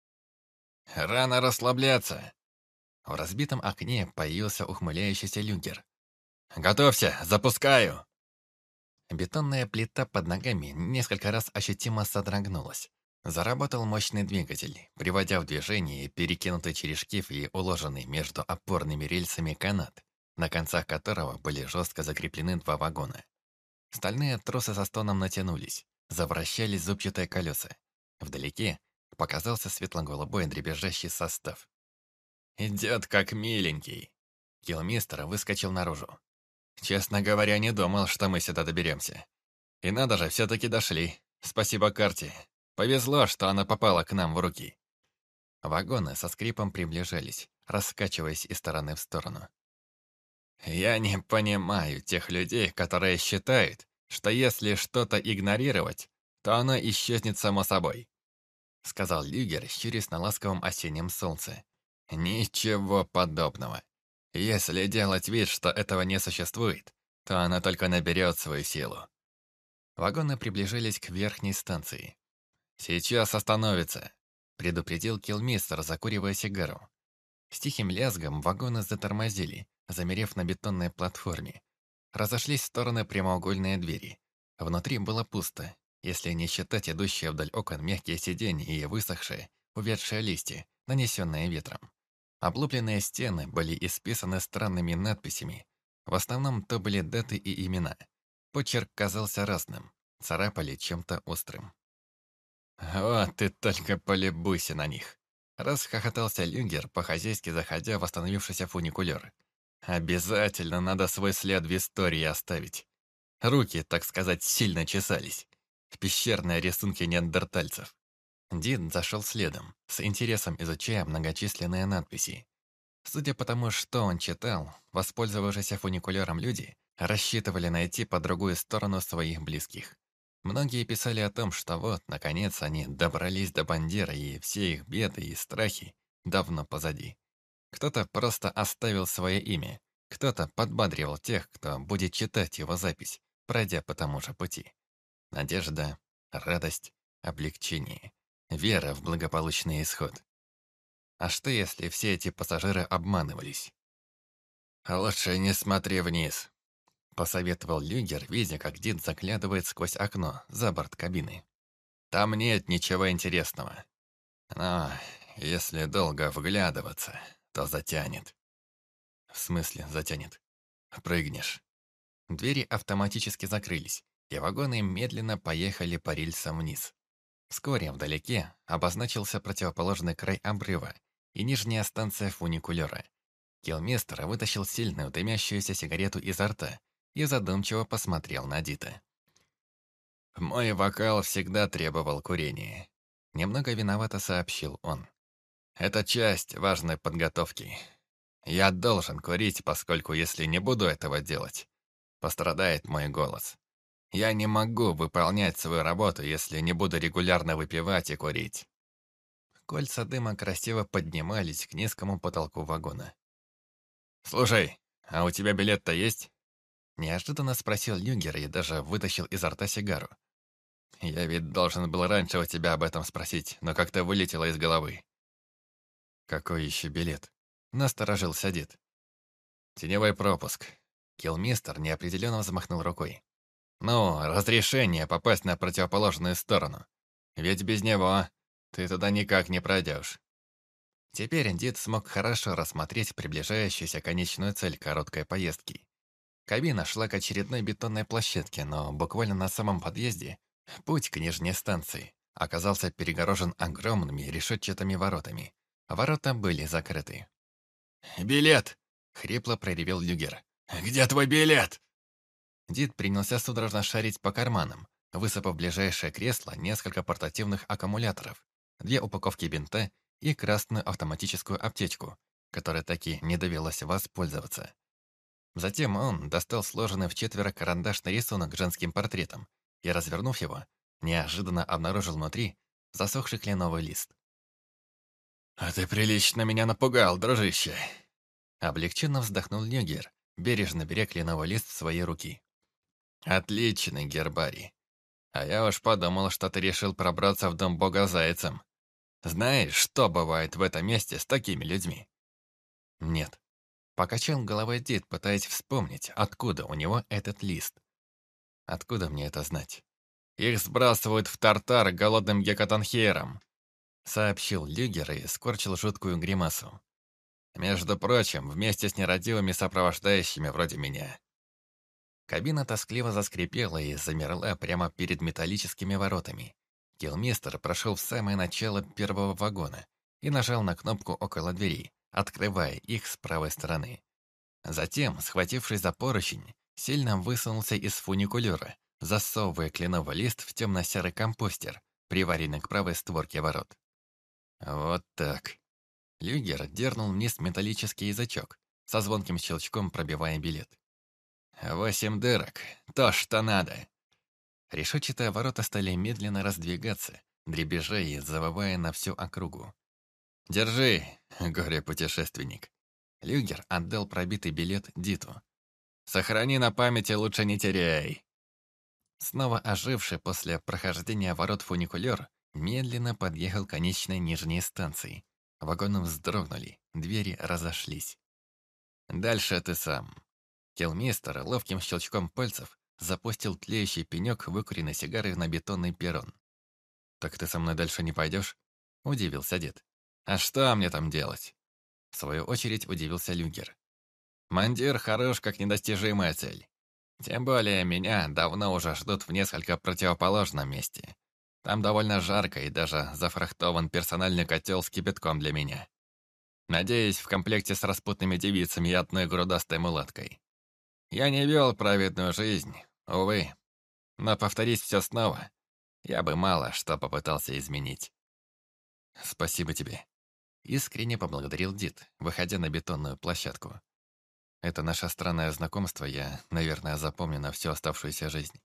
«Рано расслабляться!» В разбитом окне появился ухмыляющийся люгер. «Готовься, запускаю!» Бетонная плита под ногами несколько раз ощутимо содрогнулась. Заработал мощный двигатель, приводя в движение перекинутый через шкив и уложенный между опорными рельсами канат, на концах которого были жестко закреплены два вагона. Стальные тросы со стоном натянулись, завращались зубчатые колеса. Вдалеке показался светло-голубой дребезжащий состав. «Идет как миленький!» Киллмистер выскочил наружу. «Честно говоря, не думал, что мы сюда доберемся. И надо же, все-таки дошли. Спасибо карте. Повезло, что она попала к нам в руки». Вагоны со скрипом приближались, раскачиваясь из стороны в сторону. «Я не понимаю тех людей, которые считают, что если что-то игнорировать, то оно исчезнет само собой», сказал Люгер, щурясь на ласковом осеннем солнце. «Ничего подобного. Если делать вид, что этого не существует, то она только наберет свою силу». Вагоны приближались к верхней станции. «Сейчас остановится», — предупредил Киллмистер, закуривая сигару. С тихим лязгом вагоны затормозили, замерев на бетонной платформе. Разошлись в стороны прямоугольные двери. Внутри было пусто, если не считать идущие вдоль окон мягкие сиденья и высохшие, увядшие листья, нанесенные ветром. Облупленные стены были исписаны странными надписями. В основном то были даты и имена. Почерк казался разным, царапали чем-то острым. «Вот ты только полюбуйся на них!» Расхохотался Люгер, по-хозяйски заходя в остановившийся фуникулер. «Обязательно надо свой след в истории оставить. Руки, так сказать, сильно чесались. Пещерные рисунки неандертальцев». Дин зашел следом, с интересом изучая многочисленные надписи. Судя по тому, что он читал, воспользовавшиеся фуникулером люди рассчитывали найти по другую сторону своих близких. Многие писали о том, что вот, наконец, они добрались до Бандера, и все их беды и страхи давно позади. Кто-то просто оставил свое имя, кто-то подбадривал тех, кто будет читать его запись, пройдя по тому же пути. Надежда, радость, облегчение, вера в благополучный исход. А что, если все эти пассажиры обманывались? «Лучше не смотри вниз», — посоветовал Люгер, видя, как Дин заглядывает сквозь окно за борт кабины. «Там нет ничего интересного. Но если долго вглядываться, то затянет». «В смысле затянет? Прыгнешь». Двери автоматически закрылись, и вагоны медленно поехали по рельсам вниз. Вскоре вдалеке обозначился противоположный край обрыва и нижняя станция фуникулера. Килмистер вытащил сильную дымящуюся сигарету изо рта и задумчиво посмотрел на Дита. «Мой вокал всегда требовал курения», — немного виновато сообщил он. «Это часть важной подготовки. Я должен курить, поскольку если не буду этого делать, пострадает мой голос. Я не могу выполнять свою работу, если не буду регулярно выпивать и курить». Кольца дыма красиво поднимались к низкому потолку вагона. «Слушай, а у тебя билет-то есть?» Неожиданно спросил Люгер и даже вытащил изо рта сигару. «Я ведь должен был раньше у тебя об этом спросить, но как-то вылетело из головы». «Какой еще билет?» Насторожился Дид. «Теневой пропуск». Килмистер неопределенно взмахнул рукой. «Ну, разрешение попасть на противоположную сторону. Ведь без него ты туда никак не пройдешь». Теперь Дид смог хорошо рассмотреть приближающуюся конечную цель короткой поездки. Кабина шла к очередной бетонной площадке, но буквально на самом подъезде путь к нижней станции оказался перегорожен огромными решетчатыми воротами. Ворота были закрыты. «Билет!» — хрипло проревел Люгер. «Где твой билет?» Дид принялся судорожно шарить по карманам, высыпав в ближайшее кресло несколько портативных аккумуляторов, 2 упаковки бинта и красную автоматическую аптечку, которой таки не довелось воспользоваться. Затем он достал сложенный в 4 карандашный рисунок женским портретом и, развернув его, неожиданно обнаружил внутри засохший кленовый лист. «А ты прилично меня напугал, дружище!» Облегченно вздохнул Люгер, бережно беря кленовый лист в свои руки. «Отличный гербарий. А я уж подумал, что ты решил пробраться в дом бога зайцем. Знаешь, что бывает в этом месте с такими людьми?» «Нет». Покачал головой Дид, пытаясь вспомнить, откуда у него этот лист. «Откуда мне это знать?» «Их сбрасывают в Тартар голодным гекатанхейром», сообщил Люгер и скорчил жуткую гримасу. «Между прочим, вместе с нерадивыми сопровождающими вроде меня». Кабина тоскливо заскрипела и замерла прямо перед металлическими воротами. Килмистер прошел в самое начало первого вагона и нажал на кнопку около дверей, открывая их с правой стороны. Затем, схватившись за поручень, сильно высунулся из фуникулера, засовывая кленовый лист в темно-серый компостер, приваренный к правой створке ворот. Вот так. Люгер дернул вниз металлический язычок, со звонким щелчком пробивая билет. 8 дырок. То, что надо. Решетчатые ворота стали медленно раздвигаться, дребезжа и завывая на всю округу. «Держи, горе-путешественник». Люгер отдал пробитый билет Диту. «Сохрани на памяти, лучше не теряй». Снова оживший после прохождения ворот фуникулер медленно подъехал к конечной нижней станции. Вагоны вздрогнули, двери разошлись. «Дальше ты сам». Килмистер ловким щелчком пальцев запустил тлеющий пенек выкуренной сигары на бетонный перрон. «Так ты со мной дальше не пойдешь?» – удивился дед. «А что мне там делать?» В свою очередь удивился Люгер. «Мандир хорош, как недостижимая цель. Тем более меня давно уже ждут в несколько противоположном месте. Там довольно жарко и даже зафрахтован персональный котел с кипятком для меня. Надеюсь, в комплекте с распутными девицами и одной грудастой мулаткой. Я не вел праведную жизнь, увы. Но повторить все снова, я бы мало что попытался изменить. Спасибо тебе. Искренне поблагодарил Дид, выходя на бетонную площадку. Это наше странное знакомство я, наверное, запомню на всю оставшуюся жизнь.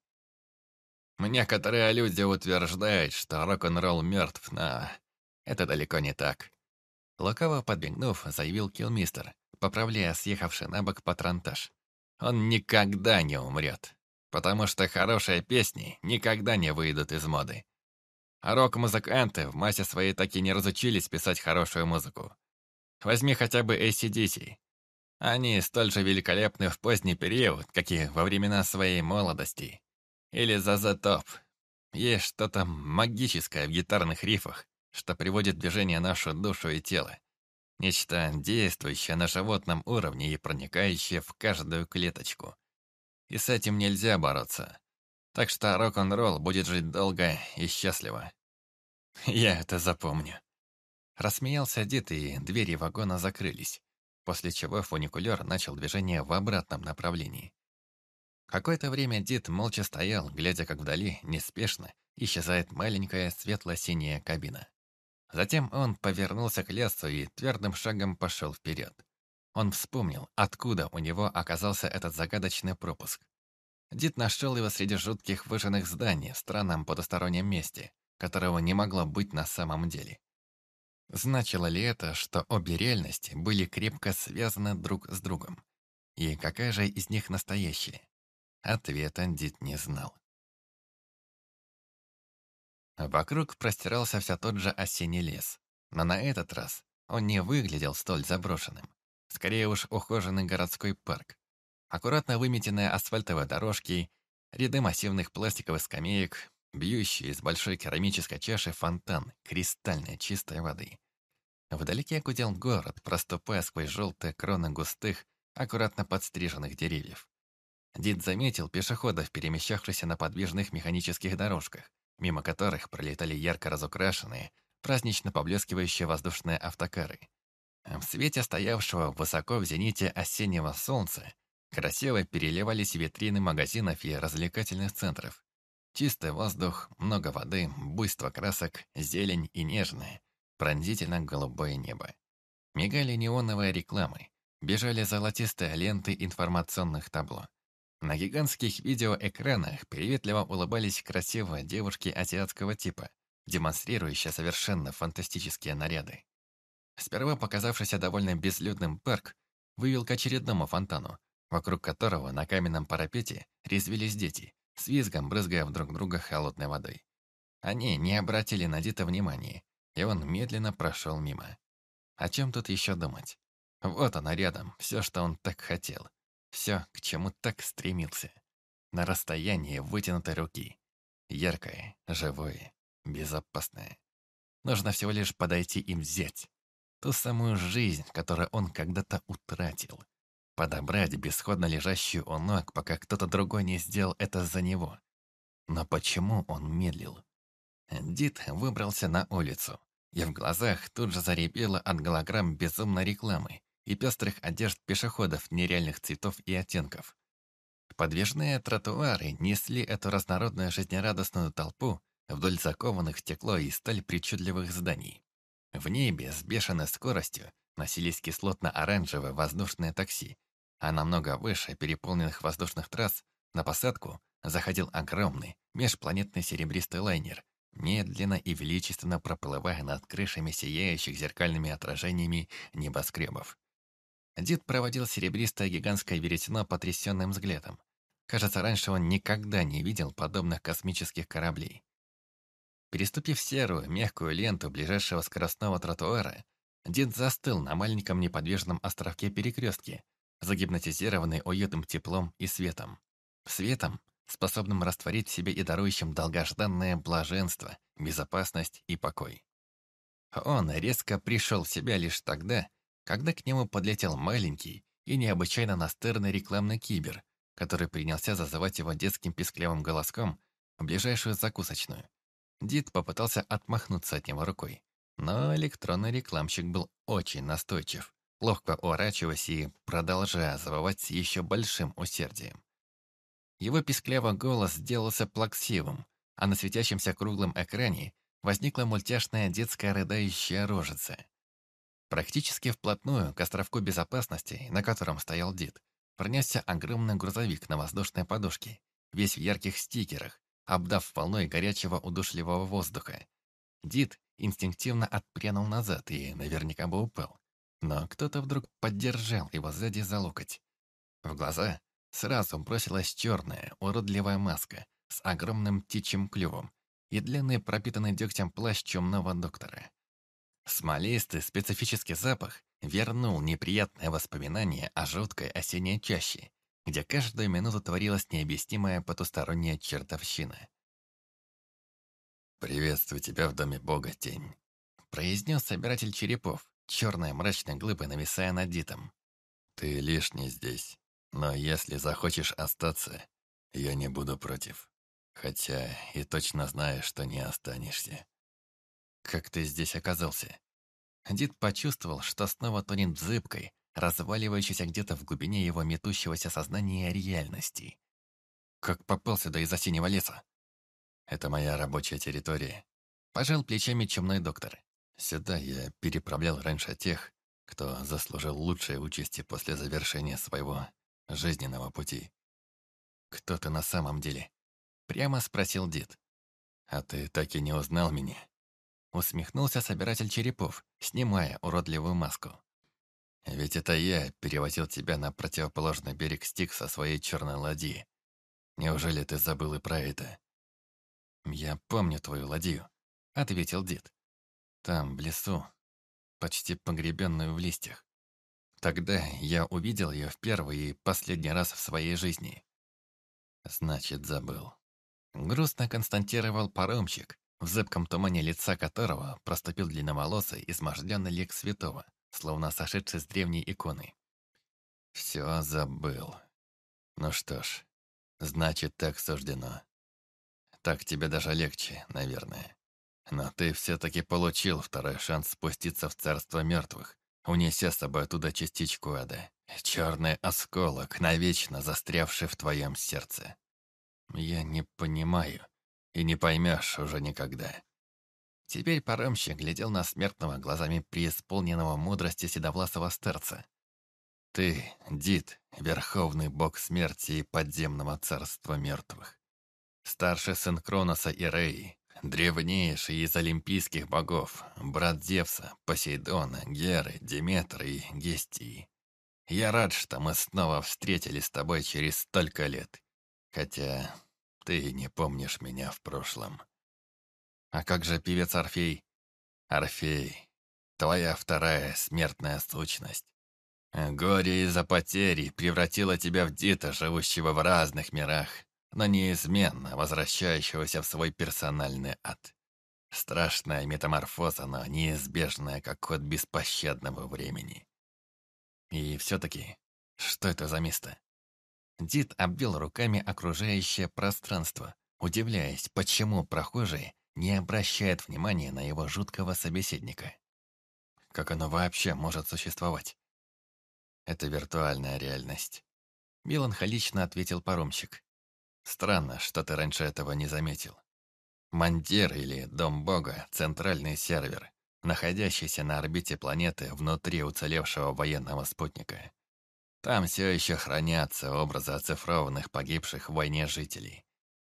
Некоторые люди утверждают, что рок-н-ролл мертв, но это далеко не так. Лукаво подбегнув, заявил Килмистер, поправляя съехавший на бок патронтаж. Он никогда не умрет, потому что хорошие песни никогда не выйдут из моды. А рок-музыканты в массе своей так и не разучились писать хорошую музыку. Возьми хотя бы AC/DC. Они столь же великолепны в поздний период, как и во времена своей молодости. Или ZZ Top. Есть что-то магическое в гитарных рифах, что приводит в движение нашу душу и тело. Нечто действующее на животном уровне и проникающее в каждую клеточку. И с этим нельзя бороться. Так что рок-н-ролл будет жить долго и счастливо. Я это запомню. Рассмеялся дед, и двери вагона закрылись, после чего фуникулер начал движение в обратном направлении. Какое-то время дед молча стоял, глядя, как вдали, неспешно, исчезает маленькая светло-синяя кабина. Затем он повернулся к лесу и твердым шагом пошел вперед. Он вспомнил, откуда у него оказался этот загадочный пропуск. Дид нашел его среди жутких выжженных зданий в странном потустороннем месте, которого не могло быть на самом деле. Значило ли это, что обе реальности были крепко связаны друг с другом? И какая же из них настоящая? Ответа Дид не знал. Вокруг простирался все тот же осенний лес, но на этот раз он не выглядел столь заброшенным. Скорее уж ухоженный городской парк. Аккуратно выметенные асфальтовые дорожки, ряды массивных пластиковых скамеек, бьющий из большой керамической чаши фонтан кристальной чистой воды. Вдалеке гудел город, проступая сквозь желтые кроны густых, аккуратно подстриженных деревьев. Дид заметил пешеходов, перемещавшихся на подвижных механических дорожках, мимо которых пролетали ярко разукрашенные, празднично поблескивающие воздушные автокары. В свете стоявшего высоко в зените осеннего солнца красиво переливались витрины магазинов и развлекательных центров. Чистый воздух, много воды, буйство красок, зелень и нежное, пронзительно-голубое небо. Мигали неоновые рекламы, бежали золотистые ленты информационных табло. На гигантских видеоэкранах приветливо улыбались красивые девушки азиатского типа, демонстрирующие совершенно фантастические наряды. Сперва показавшийся довольно безлюдным парк вывел к очередному фонтану, вокруг которого на каменном парапете резвились дети, с визгом брызгая друг друга холодной водой. Они не обратили на Дита внимания, и он медленно прошел мимо. О чем тут еще думать? Вот оно рядом, все, что он так хотел. Все, к чему так стремился. На расстоянии вытянутой руки. Яркое, живое, безопасное. Нужно всего лишь подойти и взять. Ту самую жизнь, которую он когда-то утратил. Подобрать бесходно лежащую у ног, пока кто-то другой не сделал это за него. Но почему он медлил? Дид выбрался на улицу, и в глазах тут же заребело от голограмм безумной рекламы и пестрых одежд пешеходов нереальных цветов и оттенков. Подвижные тротуары несли эту разнородную жизнерадостную толпу вдоль закованных в стекло и сталь причудливых зданий. В небе с бешеной скоростью носились кислотно-оранжевые воздушные такси, а намного выше переполненных воздушных трасс на посадку заходил огромный межпланетный серебристый лайнер, медленно и величественно проплывая над крышами сияющих зеркальными отражениями небоскребов. Дид проводил серебристое гигантское веретено потрясенным взглядом. Кажется, раньше он никогда не видел подобных космических кораблей. Переступив серую, мягкую ленту ближайшего скоростного тротуара, Дед застыл на маленьком неподвижном островке-перекрестке, загипнотизированный уютным теплом и светом. Светом, способным растворить в себе и дарующим долгожданное блаженство, безопасность и покой. Он резко пришел в себя лишь тогда, когда к нему подлетел маленький и необычайно настырный рекламный кибер, который принялся зазывать его детским писклявым голоском в ближайшую закусочную. Дид попытался отмахнуться от него рукой, но электронный рекламщик был очень настойчив, ловко уворачиваясь и продолжая завывать с еще большим усердием. Его писклявый голос сделался плаксивым, а на светящемся круглом экране возникла мультяшная детская рыдающая рожица. Практически вплотную к островку безопасности, на котором стоял Дид, пронесся огромный грузовик на воздушной подушке, весь в ярких стикерах, обдав волной горячего удушливого воздуха. Дид инстинктивно отпрянул назад и наверняка бы упал. Но кто-то вдруг поддержал его сзади за локоть. В глаза сразу бросилась черная, уродливая маска с огромным птичьим клювом и длинный пропитанный дегтем плащ чумного доктора. Смолистый специфический запах вернул неприятное воспоминание о жуткой осенней чаще, где каждую минуту творилась необъяснимая потусторонняя чертовщина. «Приветствую тебя в доме Бога, тень», — произнес собиратель черепов, черной мрачной глыбой нависая над Дитом. «Ты лишний здесь, но если захочешь остаться, я не буду против. Хотя и точно знаю, что не останешься». «Как ты здесь оказался?» Дид почувствовал, что снова тонет в зыбкой, разваливающейся где-то в глубине его метущегося сознания реальности. «Как попал сюда из осеннего леса?» «Это моя рабочая территория», — пожал плечами чумной доктор. «Сюда я переправлял раньше тех, кто заслужил лучшей участи после завершения своего жизненного пути». «Кто ты на самом деле?» — прямо спросил Дид. «А ты так и не узнал меня?» Усмехнулся собиратель черепов, снимая уродливую маску. «Ведь это я перевозил тебя на противоположный берег Стикс со своей черной ладьи. Неужели ты забыл и про это?» «Я помню твою ладью», — ответил Дид. «Там, в лесу, почти погребенную в листьях. Тогда я увидел ее в первый и последний раз в своей жизни». «Значит, забыл». Грустно констатировал паромщик, в зыбком тумане лица которого проступил длинноволосый, изможденный лик святого, словно сошедший с древней иконы. «Все забыл. Ну что ж, значит, так суждено. Так тебе даже легче, наверное. Но ты все-таки получил второй шанс спуститься в царство мертвых, унеся с собой оттуда частичку ада. Черный осколок, навечно застрявший в твоем сердце. Я не понимаю, и не поймешь уже никогда». Теперь паромщик глядел на смертного глазами преисполненного мудрости седовласого старца. «Ты, Дид, верховный бог смерти и подземного царства мертвых. Старший сын Кроноса и Реи, древнейший из олимпийских богов, брат Зевса, Посейдона, Геры, Деметры и Гестии. Я рад, что мы снова встретились с тобой через столько лет, хотя ты не помнишь меня в прошлом». «А как же певец Орфей?» «Орфей, твоя вторая смертная сущность. Горе из-за потери превратило тебя в Дита, живущего в разных мирах, но неизменно возвращающегося в свой персональный ад. Страшная метаморфоза, но неизбежная, как ход беспощадного времени». «И все-таки, что это за место?» Дид обвел руками окружающее пространство, удивляясь, почему прохожие не обращают внимания на его жуткого собеседника. Как оно вообще может существовать? «Это виртуальная реальность», — меланхолично ответил паромщик. «Странно, что ты раньше этого не заметил. Мандир или Дом Бога — центральный сервер, находящийся на орбите планеты внутри уцелевшего военного спутника. Там все еще хранятся образы оцифрованных погибших в войне жителей.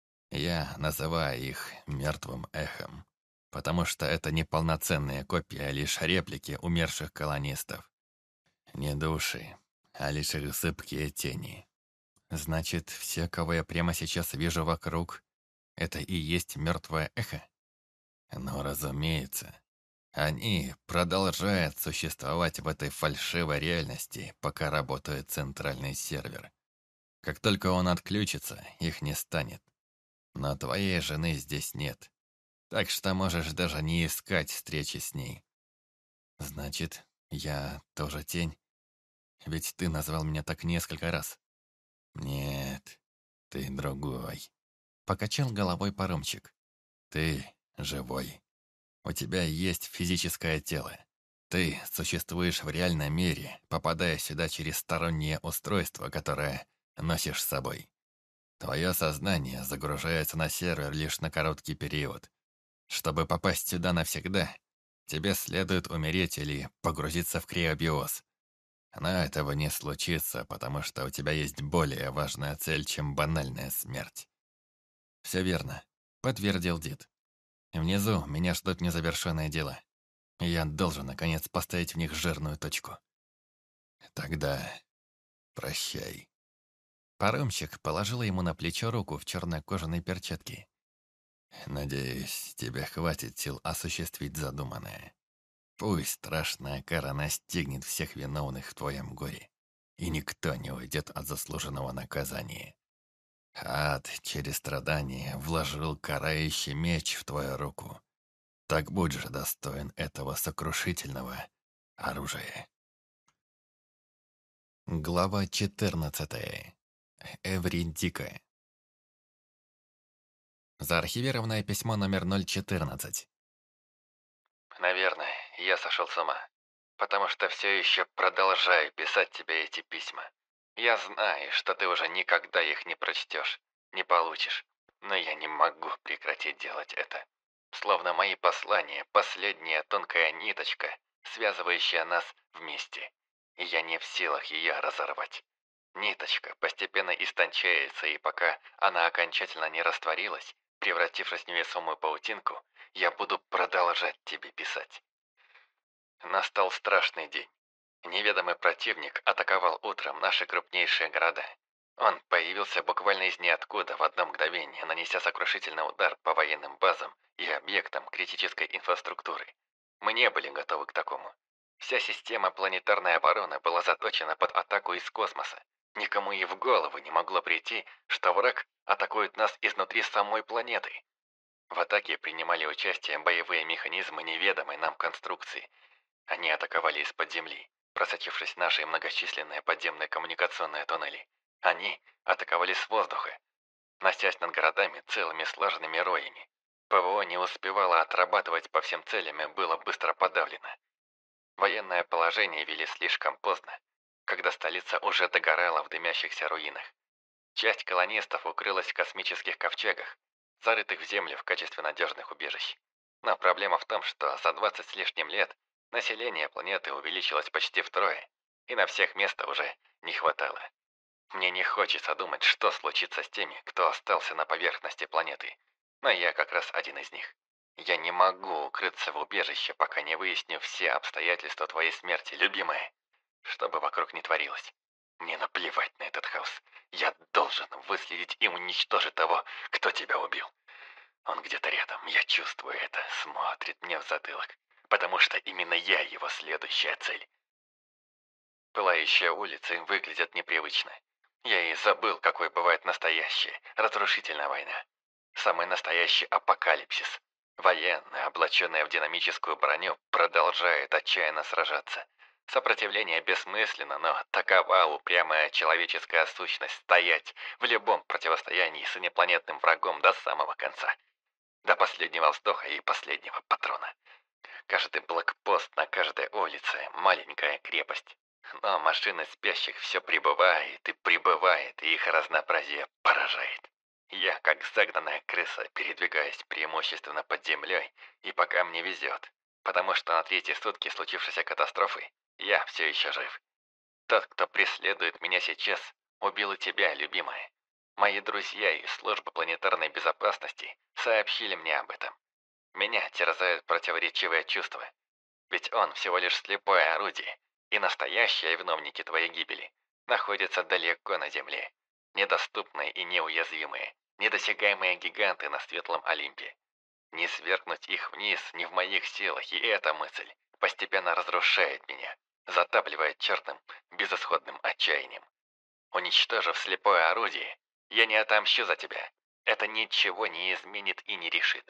Я называю их «мертвым эхом», потому что это не полноценные копии, а лишь реплики умерших колонистов. Не души, а лишь их зыбкие тени. Значит, все, кого я прямо сейчас вижу вокруг, это и есть мертвое эхо? Ну, разумеется. Они продолжают существовать в этой фальшивой реальности, пока работает центральный сервер. Как только он отключится, их не станет. Но твоей жены здесь нет. Так что можешь даже не искать встречи с ней. Значит, я тоже тень? Ведь ты назвал меня так несколько раз. Нет, ты другой. Покачал головой паромчик. Ты живой. У тебя есть физическое тело. Ты существуешь в реальном мире, попадая сюда через стороннее устройство, которое носишь с собой. Твое сознание загружается на сервер лишь на короткий период. Чтобы попасть сюда навсегда, тебе следует умереть или погрузиться в криобиоз. Но этого не случится, потому что у тебя есть более важная цель, чем банальная смерть. «Все верно», — подтвердил Дид. «Внизу меня ждут незавершенные дела. И я должен, наконец, поставить в них жирную точку». «Тогда прощай». Паромщик положил ему на плечо руку в черной кожаной перчатке. «Надеюсь, тебе хватит сил осуществить задуманное. Пусть страшная кара настигнет всех виновных в твоем горе, и никто не уйдет от заслуженного наказания. Ад через страдания вложил карающий меч в твою руку. Так будь же достоин этого сокрушительного оружия». Глава 14. Эвридика. Заархивированное письмо номер 014. Наверное, я сошел с ума, потому что все еще продолжаю писать тебе эти письма. Я знаю, что ты уже никогда их не прочтешь, не получишь, но я не могу прекратить делать это. Словно мои послания – последняя тонкая ниточка, связывающая нас вместе, и я не в силах ее разорвать. Ниточка постепенно истончается, и пока она окончательно не растворилась, превратившись в невесомую паутинку, я буду продолжать тебе писать. Настал страшный день. Неведомый противник атаковал утром наши крупнейшие города. Он появился буквально из ниоткуда в одно мгновение, нанеся сокрушительный удар по военным базам и объектам критической инфраструктуры. Мы не были готовы к такому. Вся система планетарной обороны была заточена под атаку из космоса. Никому и в голову не могло прийти, что враг атакует нас изнутри самой планеты. В атаке принимали участие боевые механизмы неведомой нам конструкции. Они атаковали из-под земли, просочившись в наши многочисленные подземные коммуникационные туннели. Они атаковали с воздуха, носясь над городами целыми слаженными роями. ПВО не успевало отрабатывать по всем целям и было быстро подавлено. Военное положение вели слишком поздно, когда столица уже догорала в дымящихся руинах. Часть колонистов укрылась в космических ковчегах, зарытых в землю в качестве надежных убежищ. Но проблема в том, что за 20 с лишним лет население планеты увеличилось почти втрое, и на всех места уже не хватало. Мне не хочется думать, что случится с теми, кто остался на поверхности планеты, но я как раз один из них. Я не могу укрыться в убежище, пока не выясню все обстоятельства твоей смерти, любимая. Что бы вокруг ни творилось, мне наплевать на этот хаос. Я должен выследить и уничтожить того, кто тебя убил. Он где-то рядом, я чувствую это, смотрит мне в затылок, потому что именно я его следующая цель. Пылающие улицы выглядят непривычно. Я и забыл, какой бывает настоящая, разрушительная война. Самый настоящий апокалипсис. Военные, облаченные в динамическую броню, продолжают отчаянно сражаться. Сопротивление бессмысленно, но такова упрямая человеческая сущность стоять в любом противостоянии с инопланетным врагом до самого конца. До последнего вздоха и последнего патрона. Каждый блокпост на каждой улице – маленькая крепость. Но машины спящих все прибывает, и их разнообразие поражает. Я, как загнанная крыса, передвигаюсь преимущественно под землей, и пока мне везет, потому что на третьи сутки случившейся катастрофы я все еще жив. Тот, кто преследует меня сейчас, убил и тебя, любимая. Мои друзья из службы планетарной безопасности сообщили мне об этом. Меня терзают противоречивые чувства, ведь он всего лишь слепое орудие, и настоящие виновники твоей гибели находятся далеко на земле, недоступные и неуязвимые, недосягаемые гиганты на светлом Олимпе. Не свергнуть их вниз не в моих силах, и эта мысль постепенно разрушает меня, затапливает черным, безысходным отчаянием. Уничтожив слепое орудие, я не отомщу за тебя. Это ничего не изменит и не решит.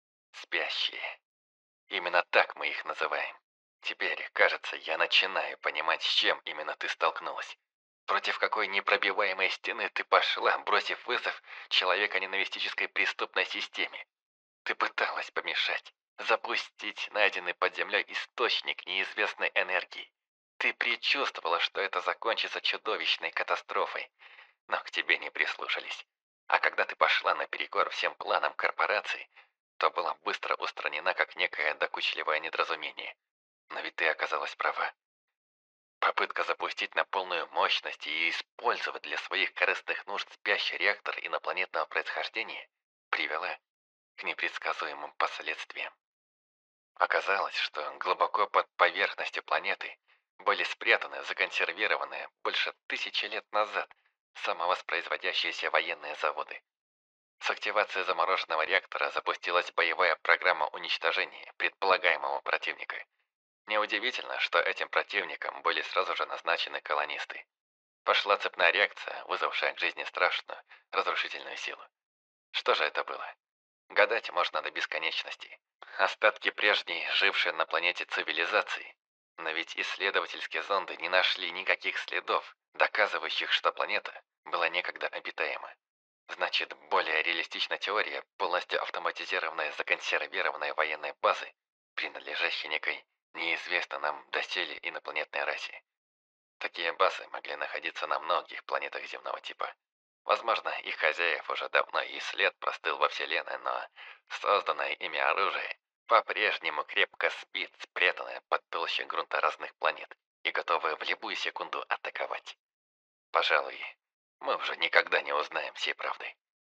Спящие. Именно так мы их называем. Теперь, кажется, я начинаю понимать, с чем именно ты столкнулась. Против какой непробиваемой стены ты пошла, бросив вызов человеконенавистической преступной системе. Ты пыталась помешать, запустить найденный под землей источник неизвестной энергии. Ты предчувствовала, что это закончится чудовищной катастрофой, но к тебе не прислушались. А когда ты пошла наперекор всем планам корпорации, то была быстро устранена как некое докучливое недоразумение. Но ведь ты оказалась права. Попытка запустить на полную мощность и использовать для своих корыстных нужд спящий реактор инопланетного происхождения привела к непредсказуемым последствиям. Оказалось, что глубоко под поверхностью планеты были спрятаны, законсервированы больше 1000 лет назад самовоспроизводящиеся военные заводы. С активацией замороженного реактора запустилась боевая программа уничтожения предполагаемого противника. Неудивительно, что этим противником были сразу же назначены колонисты. Пошла цепная реакция, вызвавшая к жизни страшную, разрушительную силу. Что же это было? Гадать можно до бесконечности. Остатки прежней, жившей на планете цивилизации. Но ведь исследовательские зонды не нашли никаких следов, доказывающих, что планета была некогда обитаема. Значит, более реалистична теория полностью автоматизированной законсервированной военной базы, принадлежащей некой неизвестной нам доселе инопланетной расе. Такие базы могли находиться на многих планетах земного типа. Возможно, их хозяев уже давно и след простыл во Вселенной, но созданное ими оружие по-прежнему крепко спит, спрятанное под толщей грунта разных планет и готовое в любую секунду атаковать. Пожалуй, мы уже никогда не узнаем всей правды.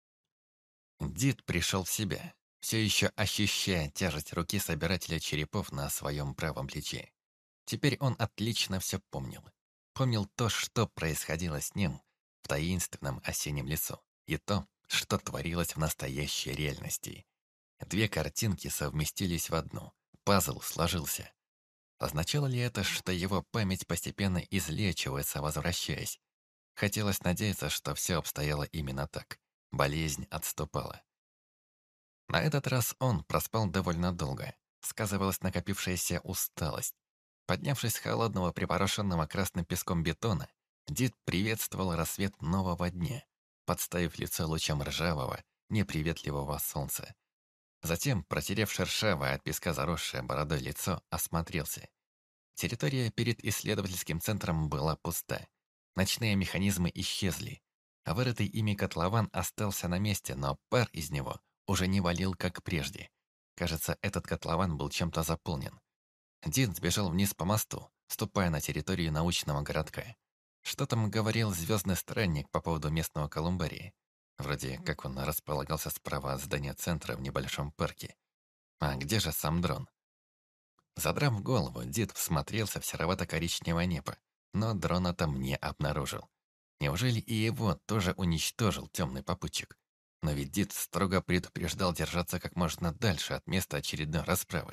Дид пришел в себя, все еще ощущая тяжесть руки собирателя черепов на своем правом плече. Теперь он отлично все помнил. Помнил то, что происходило с ним в таинственном осеннем лесу, и то, что творилось в настоящей реальности. Две картинки совместились в одну. Пазл сложился. Означало ли это, что его память постепенно излечивается, возвращаясь? Хотелось надеяться, что все обстояло именно так. Болезнь отступала. На этот раз он проспал довольно долго. Сказывалась накопившаяся усталость. Поднявшись с холодного, припорошенного красным песком бетона, Дид приветствовал рассвет нового дня, подставив лицо лучам ржавого, неприветливого солнца. Затем, протерев шершавое от песка заросшее бородой лицо, осмотрелся. Территория перед исследовательским центром была пуста. Ночные механизмы исчезли, а вырытый ими котлован остался на месте, но пар из него уже не валил, как прежде. Кажется, этот котлован был чем-то заполнен. Дид сбежал вниз по мосту, ступая на территорию научного городка. Что там говорил звездный странник по поводу местного колумбария? Вроде как он располагался справа от здания центра в небольшом парке. А где же сам дрон? Задрав голову, Дид всмотрелся в серовато-коричневое небо, но дрона там не обнаружил. Неужели и его тоже уничтожил темный попутчик? Но ведь Дид строго предупреждал держаться как можно дальше от места очередной расправы.